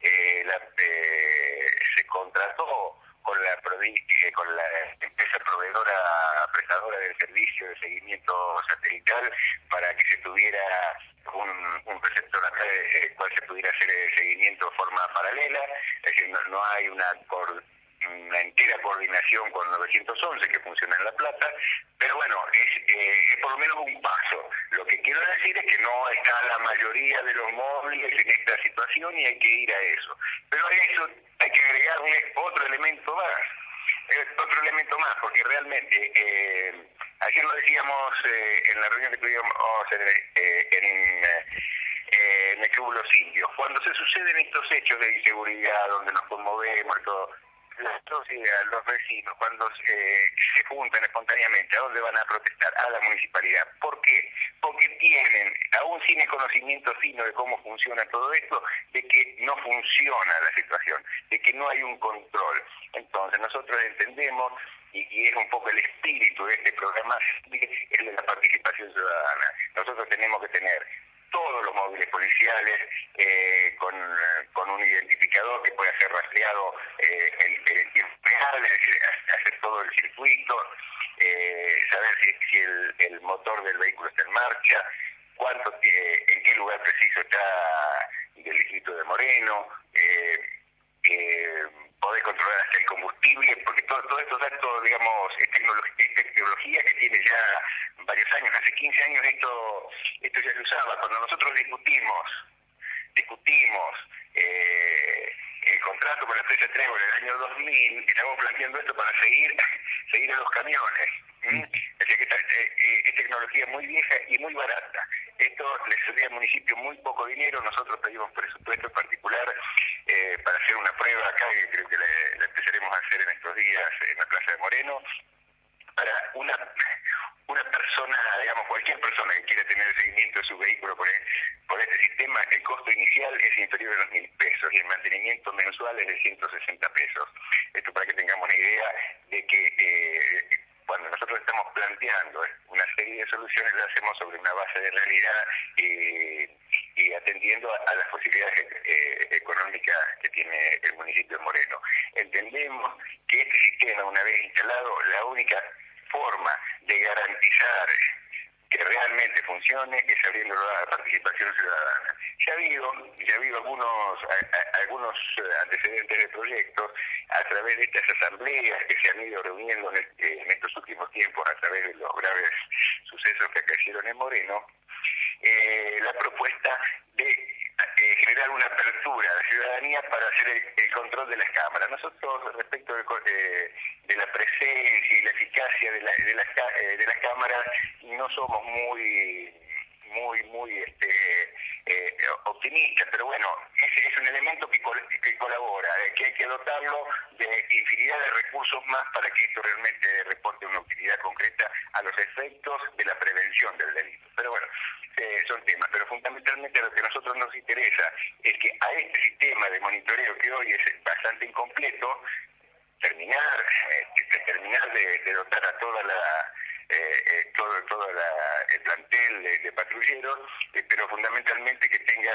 Se contrató con la empresa prestadora del servicio de seguimiento satelital para que se tuviera un receptor acá el cual se pudiera hacer el seguimiento de forma paralela. Es decir, no hay una entera coordinación con 911 que funciona en La Plata, pero bueno, es por lo menos un paso. Lo que quiero decir es que no está la mayoría de los móviles en esta situación y hay que ir a eso. Pero a eso hay que agregarle otro elemento más, porque realmente, ayer lo decíamos en la reunión que tuvimos en el Club Los Indios, cuando se suceden estos hechos de inseguridad, donde nos conmovemos y todo, los vecinos, cuando se juntan espontáneamente, ¿a dónde van a protestar? A la municipalidad. ¿Por qué? Porque tienen, aún sin el conocimiento fino de cómo funciona todo esto, de que no funciona la situación, de que no hay un control. Entonces nosotros entendemos, y es un poco el espíritu de este programa, el de la participación ciudadana. Nosotros tenemos que tener todos los móviles policiales con un identificador que pueda ser rastreado en tiempo real, hacer todo el circuito, saber si el motor del vehículo está en marcha, en qué lugar preciso está del distrito de Moreno, poder controlar hasta el combustible, porque todos estos datos, digamos, es tecnología que tiene ya varios años. Hace 15 años esto ya se usaba. Cuando nosotros discutimos el contrato con la empresa Trébol en el año 2000, estamos planteando esto para seguir a los camiones. Es decir, que es tecnología muy vieja y muy barata. Esto le saldría al municipio muy poco dinero. Nosotros pedimos presupuesto en particular para hacer una prueba acá, que creo que la empezaremos a hacer en estos días en la Plaza de Moreno, para una persona, digamos, cualquier persona que quiera tener el seguimiento de su vehículo por este sistema, el costo inicial es inferior a los 1.000 pesos y el mantenimiento mensual es de 160 pesos. Esto para que tengamos una idea de que cuando nosotros estamos planteando una serie de soluciones, lo hacemos sobre una base de realidad y atendiendo a las posibilidades económicas que tiene el municipio de Moreno. Entendemos que este sistema, una vez instalado, la única forma de garantizar que realmente funcione es abriéndolo a la participación ciudadana. Ya ha habido algunos antecedentes de proyectos a través de estas asambleas que se han ido reuniendo en estos últimos tiempos a través de los graves sucesos que acaecieron en Moreno, la propuesta de generar una apertura a la ciudadanía para hacer el control de las cámaras. Nosotros, respecto de la presencia y la eficacia de las cámaras, no somos muy optimistas, pero bueno, es un elemento que colabora, que hay que dotarlo de infinidad de recursos más para que esto realmente reporte una utilidad concreta a los efectos de la prevención del delito. Pero bueno, son temas, pero fundamentalmente lo que a nosotros nos interesa es que a este sistema de monitoreo, que hoy es bastante incompleto, terminar de dotar a toda el plantel de patrulleros, pero fundamentalmente que se tenga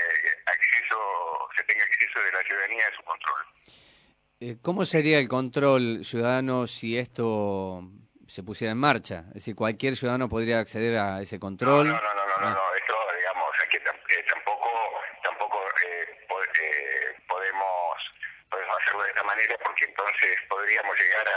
acceso de la ciudadanía a su control. ¿Cómo sería el control ciudadano si esto se pusiera en marcha? Es decir, ¿cualquier ciudadano podría acceder a ese control? No, esto, digamos, es que tampoco podemos hacerlo de esta manera, porque entonces podríamos llegar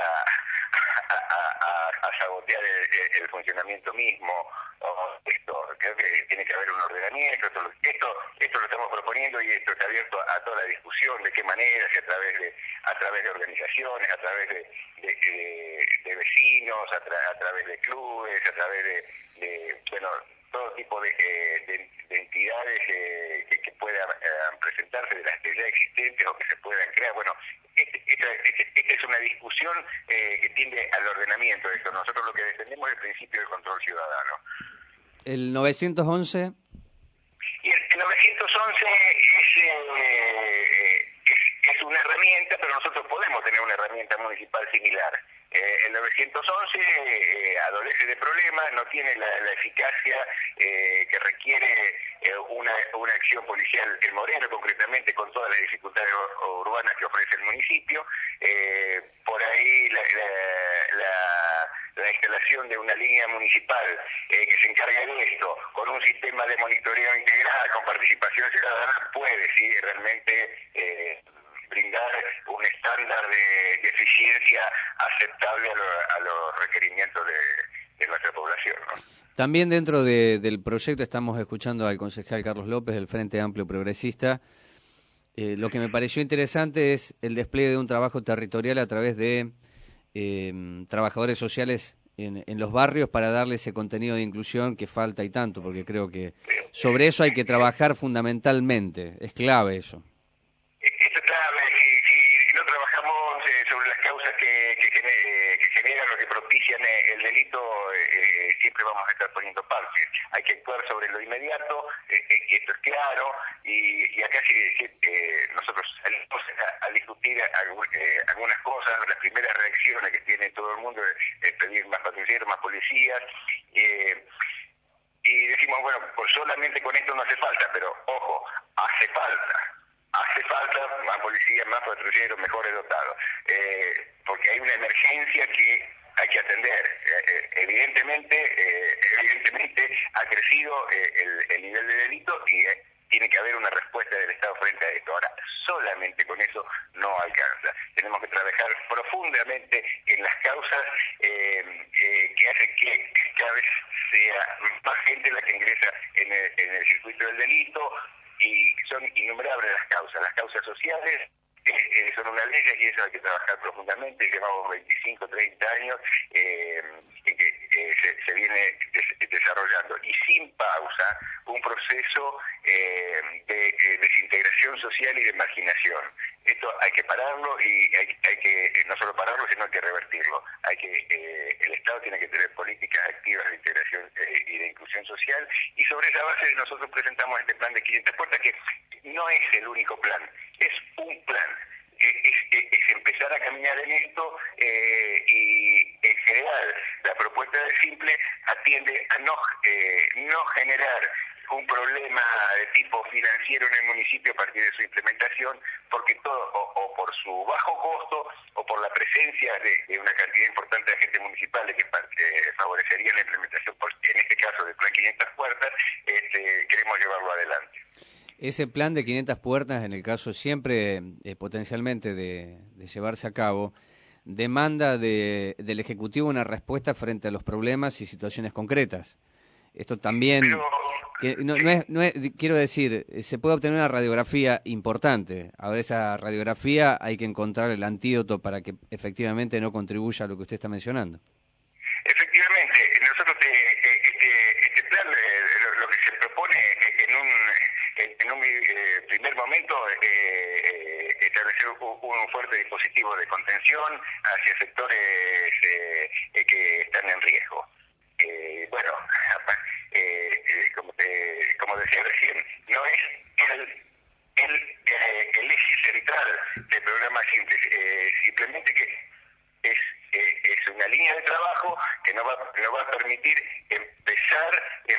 a sabotear el funcionamiento mismo. Creo que tiene que haber un ordenamiento. Esto lo estamos proponiendo, y esto está abierto a toda la discusión de qué manera, si a través de organizaciones, a través de vecinos, a través de clubes, a través de todo tipo de entidades que puedan presentarse, de las ya existentes o que se puedan crear. Bueno, esta es una discusión que tiende al ordenamiento de esto. Nosotros lo que defendemos es el principio del control ciudadano. ¿El 911? Y el 911 es una herramienta, pero nosotros podemos tener una herramienta municipal similar. El 911 adolece de problemas, no tiene la eficacia que requiere una acción policial en Moreno, concretamente, con todas las dificultades urbanas que ofrece el municipio. Por ahí la instalación de una línea municipal que se encargue de esto, con un sistema de monitoreo integral, con participación ciudadana, puede realmente brindar un estándar de eficiencia aceptable a los requerimientos de nuestra población, ¿no? También dentro del proyecto estamos escuchando al concejal Carlos López del Frente Amplio Progresista. Lo que me pareció interesante es el despliegue de un trabajo territorial a través de trabajadores sociales en los barrios para darle ese contenido de inclusión que falta y tanto, porque creo que sobre eso hay que trabajar fundamentalmente. Es clave eso. Esto es clave. Si no trabajamos sobre las causas que generan o que propician el delito, siempre vamos a estar poniendo parches. Hay que actuar sobre lo inmediato, y esto es claro, y acá nosotros salimos a discutir algunas cosas. Las primeras reacciones que tiene todo el mundo es pedir más patrulleros, más policías, y decimos, bueno, pues solamente con esto no hace falta, pero ojo, hace falta más policías, más patrulleros, mejores dotados, porque hay una emergencia que hay que atender. Evidentemente ha crecido el nivel de delito, y tiene que haber una respuesta del Estado frente a esto. Ahora, solamente con eso no alcanza. Tenemos que trabajar profundamente en las causas que hacen que cada vez sea más gente la que ingresa en el circuito del delito, y son innumerables las causas sociales. Son una ley, y eso hay que trabajar profundamente. Llevamos 25, 30 años en que se viene desarrollando, y sin pausa, un proceso de desintegración social y de marginación. Esto hay que pararlo, y hay que no solo pararlo, sino hay que revertirlo. El Estado tiene que tener políticas activas de integración y de inclusión social, y sobre esa base nosotros presentamos este plan de 500 puertas, que no es el único plan, es un plan. Es empezar a caminar en esto, y en general la propuesta de Simple atiende a no generar un problema de tipo financiero en el municipio a partir de su implementación, porque todo, o por su bajo costo, o por la presencia de una cantidad importante de agentes municipales que favorecerían la implementación, en este caso Ese plan de 500 puertas, en el caso siempre potencialmente de llevarse a cabo, demanda del Ejecutivo una respuesta frente a los problemas y situaciones concretas. Esto también, que no es, quiero decir, se puede obtener una radiografía importante. Ahora esa radiografía hay que encontrar el antídoto para que efectivamente no contribuya a lo que usted está mencionando. Efectivamente, nosotros este plan, lo que se propone en un primer momento, establecer un fuerte dispositivo de contención hacia sectores que están en riesgo. Bueno, como decía recién, no es el eje central del programa Síntesis, simplemente que es una línea de trabajo que nos va a permitir empezar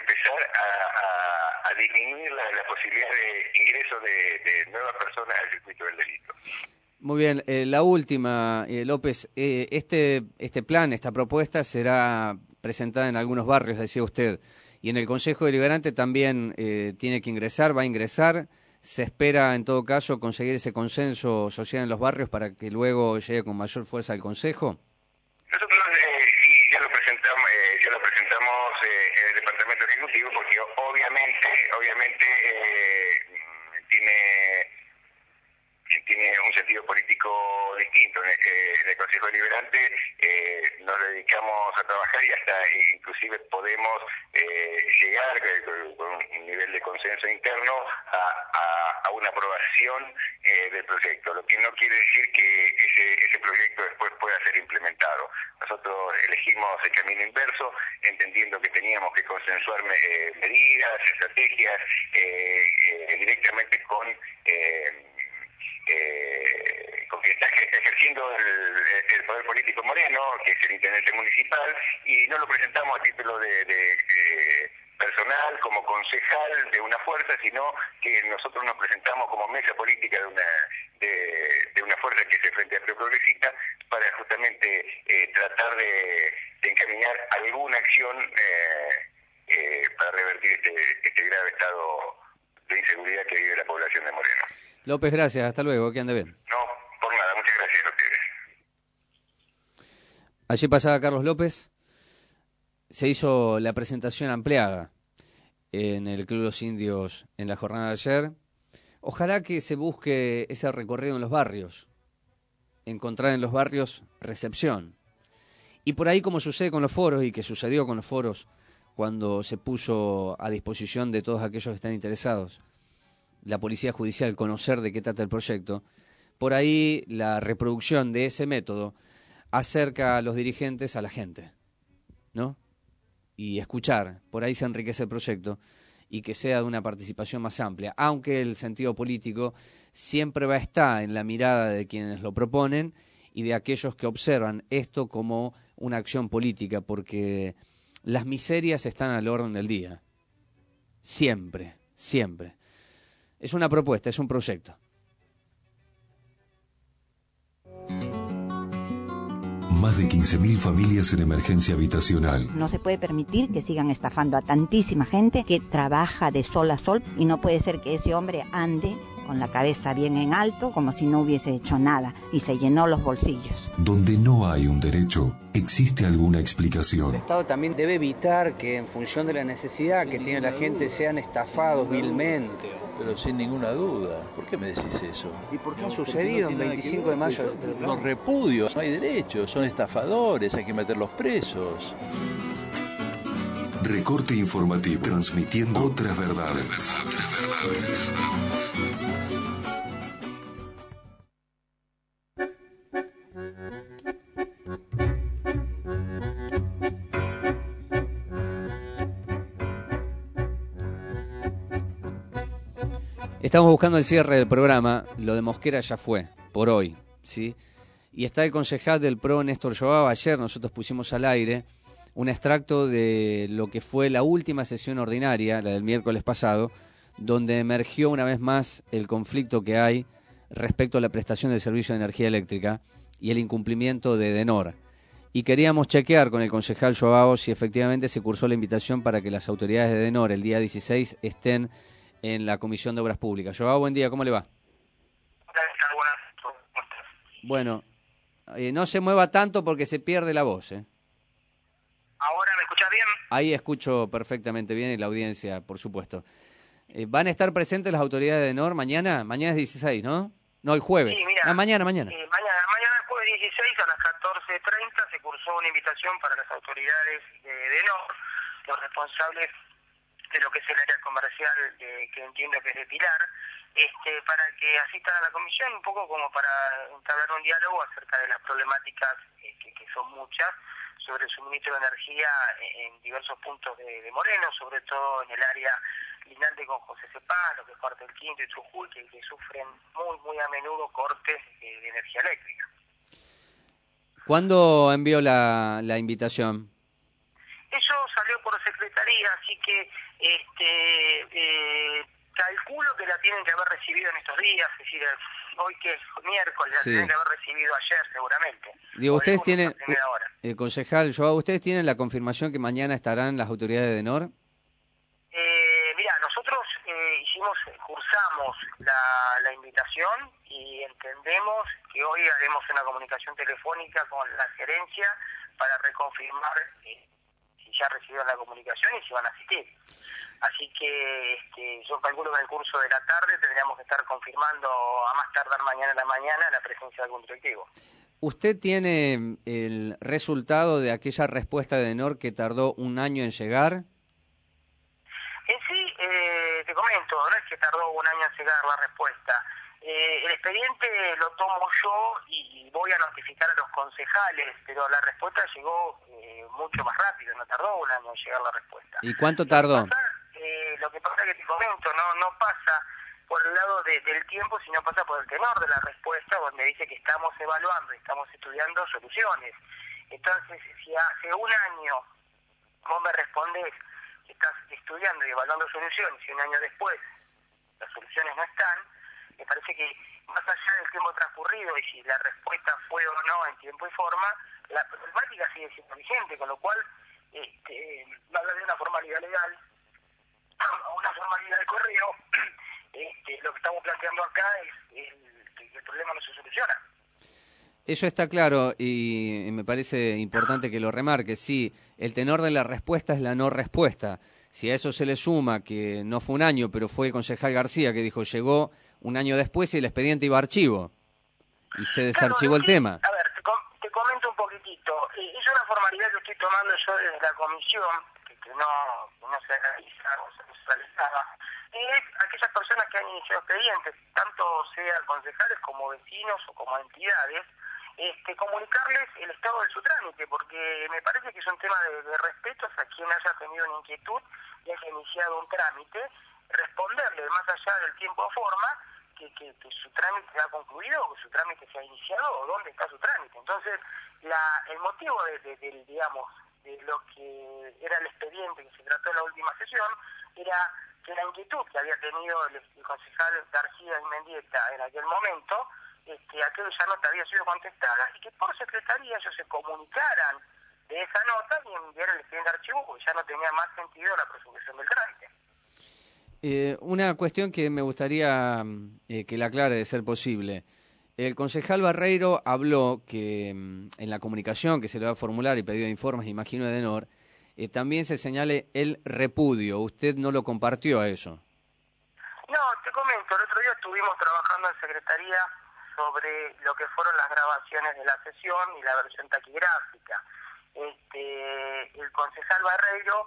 a disminuir la posibilidad de ingreso de nuevas personas al circuito del delito. Muy bien, la última, López, este plan, esta propuesta será presentada en algunos barrios, decía usted, y en el Consejo Deliberante también tiene que ingresar, va a ingresar. ¿Se espera en todo caso conseguir ese consenso social en los barrios para que luego llegue con mayor fuerza al Consejo? Nosotros sí, ya lo presentamos en el Departamento Ejecutivo, porque obviamente tiene un sentido político distinto. En el Consejo Deliberante nos dedicamos a trabajar y hasta inclusive podemos llegar con un nivel de consenso interno a una aprobación del proyecto, lo que no quiere decir que ese proyecto después pueda ser implementado. Nosotros elegimos el camino inverso, entendiendo que teníamos que consensuar medidas, estrategias directamente con quien está ejerciendo el poder político Moreno, que es el intendente municipal, y no lo presentamos a título de personal, como concejal de una fuerza, sino que nosotros nos presentamos como mesa política de una fuerza que es el Frente Amplio Progresista, para justamente tratar de encaminar alguna acción para revertir este grave estado de inseguridad que vive la población de Moreno. López, gracias. Hasta luego. Que ande bien. No, por nada. Muchas gracias a ustedes. Allí pasaba Carlos López. Se hizo la presentación ampliada en el Club Los Indios en la jornada de ayer. Ojalá que se busque ese recorrido en los barrios. Encontrar en los barrios recepción. Y por ahí, como sucede con los foros y que sucedió con los foros cuando se puso a disposición de todos aquellos que están interesados la Policía Judicial conocer de qué trata el proyecto, por ahí la reproducción de ese método acerca a los dirigentes a la gente, ¿no? Y escuchar, por ahí se enriquece el proyecto y que sea de una participación más amplia, aunque el sentido político siempre va a estar en la mirada de quienes lo proponen y de aquellos que observan esto como una acción política, porque las miserias están al orden del día, siempre, siempre. Es una propuesta, es un proyecto. Más de 15.000 familias en emergencia habitacional. No se puede permitir que sigan estafando a tantísima gente que trabaja de sol a sol, y no puede ser que ese hombre ande con la cabeza bien en alto, como si no hubiese hecho nada, y se llenó los bolsillos. Donde no hay un derecho, existe alguna explicación. El Estado también debe evitar que, en función de la necesidad que tiene la gente, sean estafados vilmente. Pero sin ninguna duda. ¿Por qué me decís eso? ¿Y por qué ha sucedido en 25 de mayo? Los repudios, no hay derechos, son estafadores, hay que meterlos presos. Recorte informativo, transmitiendo otras verdades. Estamos buscando el cierre del programa. Lo de Mosquera ya fue, por hoy, ¿sí? Y está el concejal del PRO, Néstor Joao. Ayer nosotros pusimos al aire un extracto de lo que fue la última sesión ordinaria, la del miércoles pasado, donde emergió una vez más el conflicto que hay respecto a la prestación del servicio de energía eléctrica y el incumplimiento de Edenor. Y queríamos chequear con el concejal Joao si efectivamente se cursó la invitación para que las autoridades de Edenor el día 16 estén en la Comisión de Obras Públicas. Joao, buen día, ¿cómo le va? Bueno, no se mueva tanto porque se pierde la voz, ¿eh? ¿Ahora me escuchás bien? Ahí escucho perfectamente bien y la audiencia, por supuesto. ¿Van a estar presentes las autoridades de ENOR mañana? Mañana es 16, ¿no? No, el jueves. Sí, mira, mañana. Mañana jueves 16 a las 14:30 se cursó una invitación para las autoridades de ENOR, los responsables de lo que es el área comercial, que entiendo que es de Pilar, para que asistan a la comisión, un poco como para entablar un diálogo acerca de las problemáticas, que son muchas, sobre el suministro de energía en diversos puntos de Moreno, sobre todo en el área lindante con José Cepaz, lo que es parte del Quinto y Chujul, que sufren muy a menudo cortes de energía eléctrica. ¿Cuándo envió la invitación? Eso salió por secretaría, así que calculo que la tienen que haber recibido en estos días, es decir, hoy que es miércoles, la tienen que haber recibido ayer seguramente. Digo, ustedes tienen, concejal Joao, ¿ustedes tienen la confirmación que mañana estarán las autoridades de ENOR? Mira, nosotros cursamos la invitación y entendemos que hoy haremos una comunicación telefónica con la gerencia para reconfirmar si ya recibieron la comunicación y si van a asistir. Así que yo calculo que en el curso de la tarde tendríamos que estar confirmando a más tardar mañana en la mañana la presencia de algún directivo. ¿Usted tiene el resultado de aquella respuesta de ENOR que tardó un año en llegar? En sí, te comento, no es que tardó un año en llegar la respuesta. El expediente lo tomo yo y voy a notificar a los concejales, pero la respuesta llegó mucho más rápido, no tardó un año en llegar la respuesta. ¿Y cuánto tardó? Lo que pasa es que te comento, no pasa por el lado del tiempo, sino pasa por el tenor de la respuesta, donde dice que estamos evaluando, estamos estudiando soluciones. Entonces, si hace un año vos me respondés que estás estudiando y evaluando soluciones y un año después las soluciones no están, me parece que más allá del tiempo transcurrido y si la respuesta fue o no en tiempo y forma, la problemática sigue siendo vigente, con lo cual va a haber una formalidad legal, una formalidad de correo. Lo que estamos planteando acá es que el problema no se soluciona. Eso está claro y me parece importante que lo remarque. Sí, el tenor de la respuesta es la no respuesta. Si a eso se le suma que no fue un año, pero fue el concejal García que dijo llegó un año después y el expediente iba a archivo y se desarchivó el tema. A ver, te comento un poquitito. Es una formalidad que estoy tomando yo desde la comisión, que no se realiza o se realizaba. Es aquellas personas que han iniciado expedientes, tanto sean concejales como vecinos o como entidades, comunicarles el estado de su trámite, porque me parece que es un tema de respeto a quien haya tenido una inquietud y haya iniciado un trámite, responderle más allá del tiempo o forma que su trámite se ha concluido o que su trámite se ha iniciado o dónde está su trámite. Entonces, el motivo de lo que era el expediente que se trató en la última sesión era que la inquietud que había tenido el concejal García y Mendieta en aquel momento, aquella nota había sido contestada y que por secretaría ellos se comunicaran de esa nota y enviar el expediente de archivo porque ya no tenía más sentido la prosecución del trámite. Una cuestión que me gustaría que la aclare de ser posible. El concejal Barreiro habló que en la comunicación que se le va a formular y pedido de informes, imagino, de ENOR, también se señale el repudio. ¿Usted no lo compartió a eso? No, te comento, el otro día estuvimos trabajando en secretaría sobre lo que fueron las grabaciones de la sesión y la versión taquigráfica. El concejal Barreiro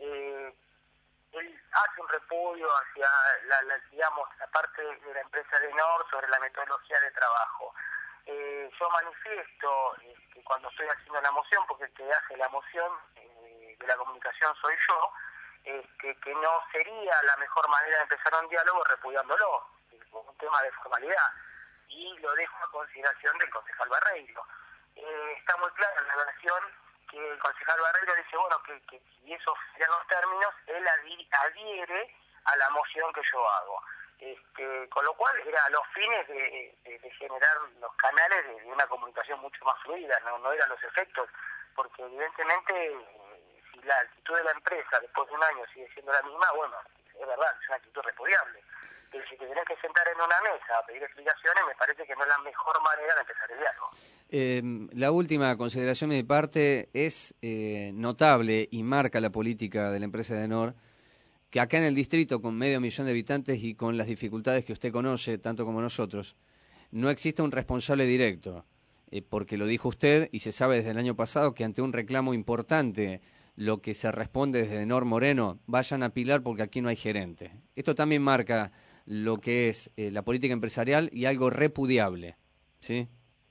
él hace un repudio hacia la parte de la empresa de ENOR sobre la metodología de trabajo. Yo manifiesto cuando estoy haciendo la moción, porque el que hace la moción de la comunicación soy yo, que no sería la mejor manera de empezar un diálogo repudiándolo, un tema de formalidad, y lo dejo a consideración del concejal Barreiro. Está muy clara en la versión que el concejal Barreiro dice, bueno, que si esos serían los términos, él adhiere a la moción que yo hago. Con lo cual era a los fines de generar los canales de una comunicación mucho más fluida, no eran los efectos, porque evidentemente si la actitud de la empresa después de un año sigue siendo la misma, bueno, es verdad, es una actitud repudiable. Pero si te tenés que sentar en una mesa a pedir explicaciones, me parece que no es la mejor manera de empezar el diálogo. La última consideración de mi parte es notable y marca la política de la empresa Edenor, que acá en el distrito, con 500.000 de habitantes y con las dificultades que usted conoce, tanto como nosotros, no existe un responsable directo, porque lo dijo usted y se sabe desde el año pasado que ante un reclamo importante, lo que se responde desde Edenor Moreno, vayan a Pilar porque aquí no hay gerente. Esto también marca lo que es la política empresarial y algo repudiable, ¿sí?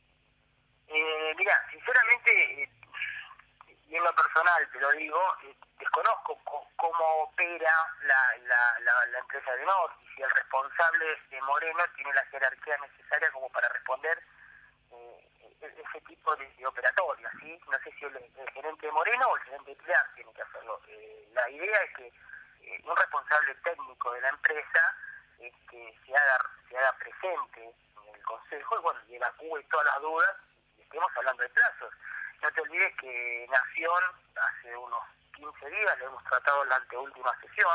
Mirá, sinceramente, y en lo personal te lo digo, desconozco cómo opera la empresa de Edenor y si el responsable de Moreno tiene la jerarquía necesaria como para responder ese tipo de operatoria, ¿sí? No sé si el gerente de Moreno o el gerente de Pilar tiene que hacerlo. La idea es que un responsable técnico de la empresa se haga presente en el consejo y bueno, y evacúe todas las dudas y estemos hablando de plazos. No te olvides que Nación hace unos 15 días, lo hemos tratado en la anteúltima sesión,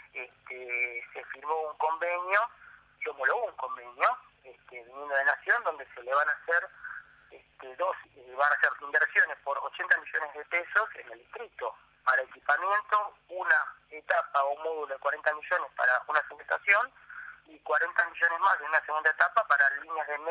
se firmó un convenio, se homologó un convenio viniendo de Nación donde se le van a hacer van a hacer inversiones por 80 millones de pesos en el distrito para equipamiento, una etapa o un módulo de 40 millones para una subestación y 40 millones más en una segunda etapa para líneas de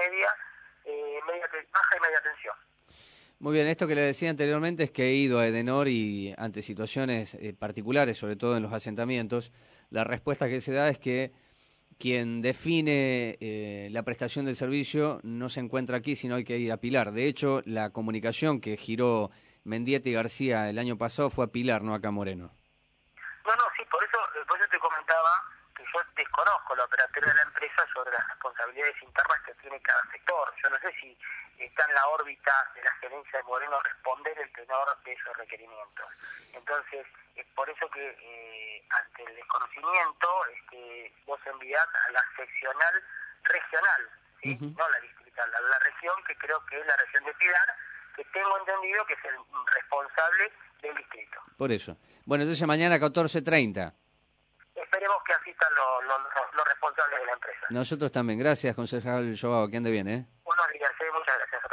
baja y media tensión. Muy bien, esto que le decía anteriormente es que he ido a Edenor y ante situaciones particulares, sobre todo en los asentamientos, la respuesta que se da es que quien define la prestación del servicio no se encuentra aquí, sino hay que ir a Pilar. De hecho, la comunicación que giró Mendieta y García el año pasado fue a Pilar, no acá a Moreno. No, sí, por eso te comentaba que yo desconozco la operativa de la empresa sobre las responsabilidades internas que tiene cada sector. Yo no sé si está en la órbita de la gerencia de Moreno responder el tenor de esos requerimientos. Entonces, es por eso que ante el desconocimiento vos enviás a la seccional regional, ¿sí? No la distrital, la región que creo que es la región de Pilar, que tengo entendido que es el responsable del distrito. Por eso. Bueno, entonces mañana 14:30. Esperemos que asistan los responsables de la empresa. Nosotros también. Gracias, concejal Joao, que ande bien, Buenos días, muchas gracias.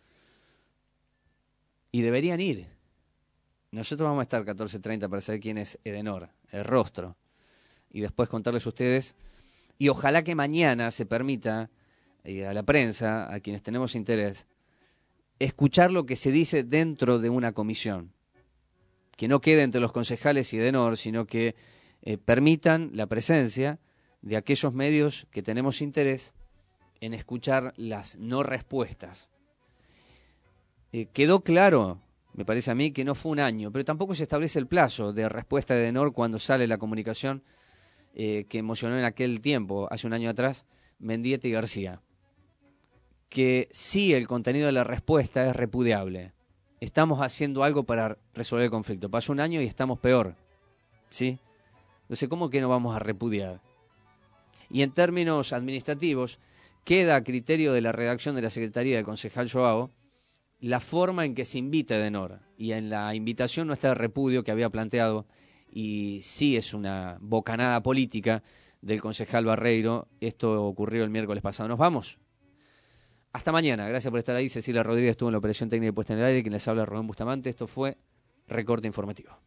Y deberían ir. Nosotros vamos a estar 14:30 para saber quién es Edenor, el rostro, y después contarles a ustedes. Y ojalá que mañana se permita a la prensa, a quienes tenemos interés, escuchar lo que se dice dentro de una comisión. Que no quede entre los concejales y Edenor, sino que permitan la presencia de aquellos medios que tenemos interés en escuchar las no respuestas. Quedó claro, me parece a mí, que no fue un año, pero tampoco se establece el plazo de respuesta de Edenor cuando sale la comunicación que emocionó en aquel tiempo, hace un año atrás, Mendieta y García. Que sí, el contenido de la respuesta es repudiable. Estamos haciendo algo para resolver el conflicto. Pasó un año y estamos peor, ¿sí? Entonces, ¿cómo que no vamos a repudiar? Y en términos administrativos, queda a criterio de la redacción de la Secretaría del concejal Joao la forma en que se invita a Edenor. Y en la invitación no está el repudio que había planteado, y sí es una bocanada política del concejal Barreiro. Esto ocurrió el miércoles pasado. ¿Nos vamos? Hasta mañana. Gracias por estar ahí. Cecilia Rodríguez estuvo en la operación técnica y puesta en el aire. Quien les habla, Rubén Bustamante. Esto fue Recorte Informativo.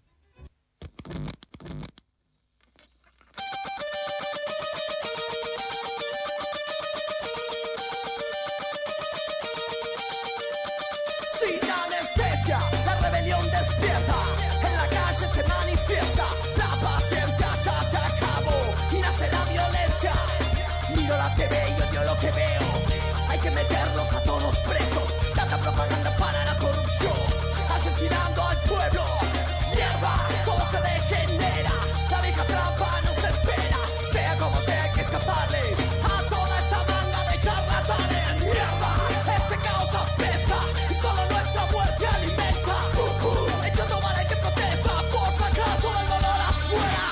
Sin anestesia, la rebelión despierta. En la calle se manifiesta. La paciencia ya se acabó y nace la violencia. Miro la TV y odio lo que veo. Hay que meterlos a todos presos. Tanta propaganda para la corrupción, asesinando al pueblo. Mierda, todo se degenera. La vieja trampa nos espera. Sea como sea, hay que escaparle a toda esta manga de charlatanes. Mierda, este caos apesta y solo nuestra muerte alimenta. Echando mal al que protesta por sacar todo el dolor afuera.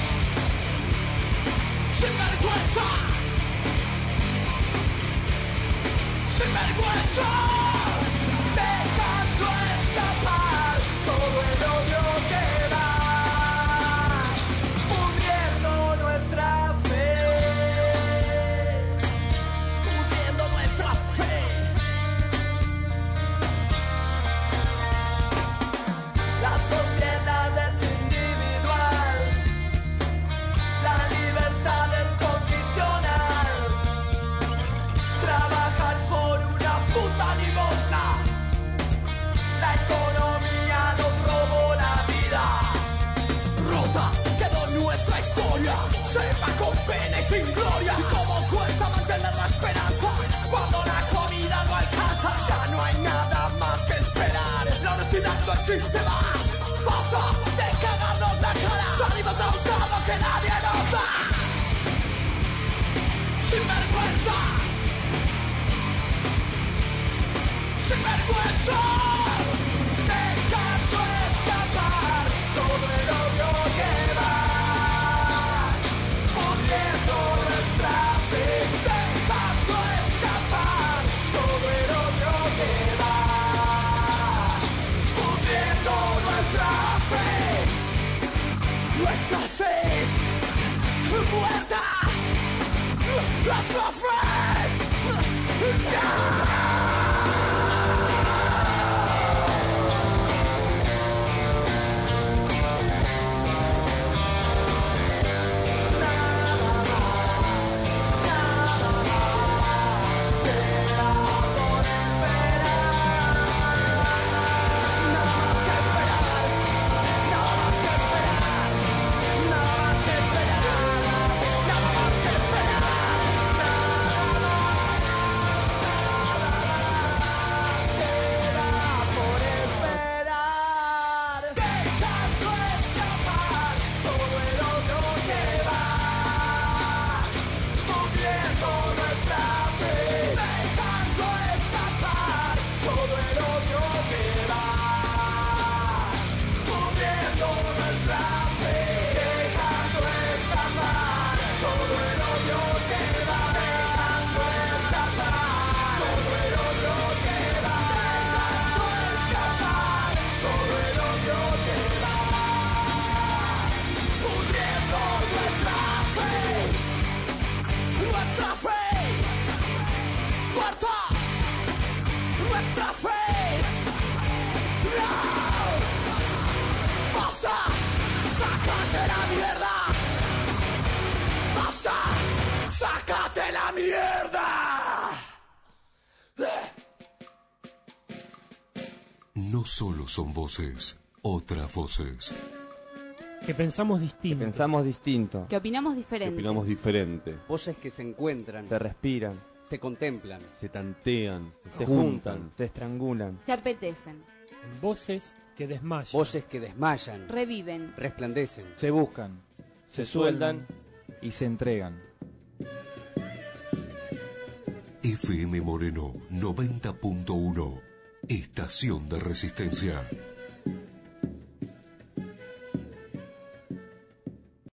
Sin vergüenza. Sin vergüenza. existe más. Basta de cagarnos la cara. Salimos a buscar lo que nadie nos da. Sin vergüenza. Sin vergüenza. Dejando escapar todo el odio que va. Poniendo nuestra fe. Dejando escapar todo el odio que va. Poniendo nuestra fe. Nuestra sed muerta. Nuestra fe. ¡Sácate la mierda! No solo son voces, otras voces. Que pensamos distinto. Que opinamos diferente. Voces que se encuentran. Se respiran. Se contemplan. Se tantean. Se juntan. Se estrangulan. Se apetecen. Voces que desmayan. Voces que desmayan. Reviven. Resplandecen. Se buscan. Se sueldan. Y se entregan. FM Moreno 90.1. Estación de Resistencia.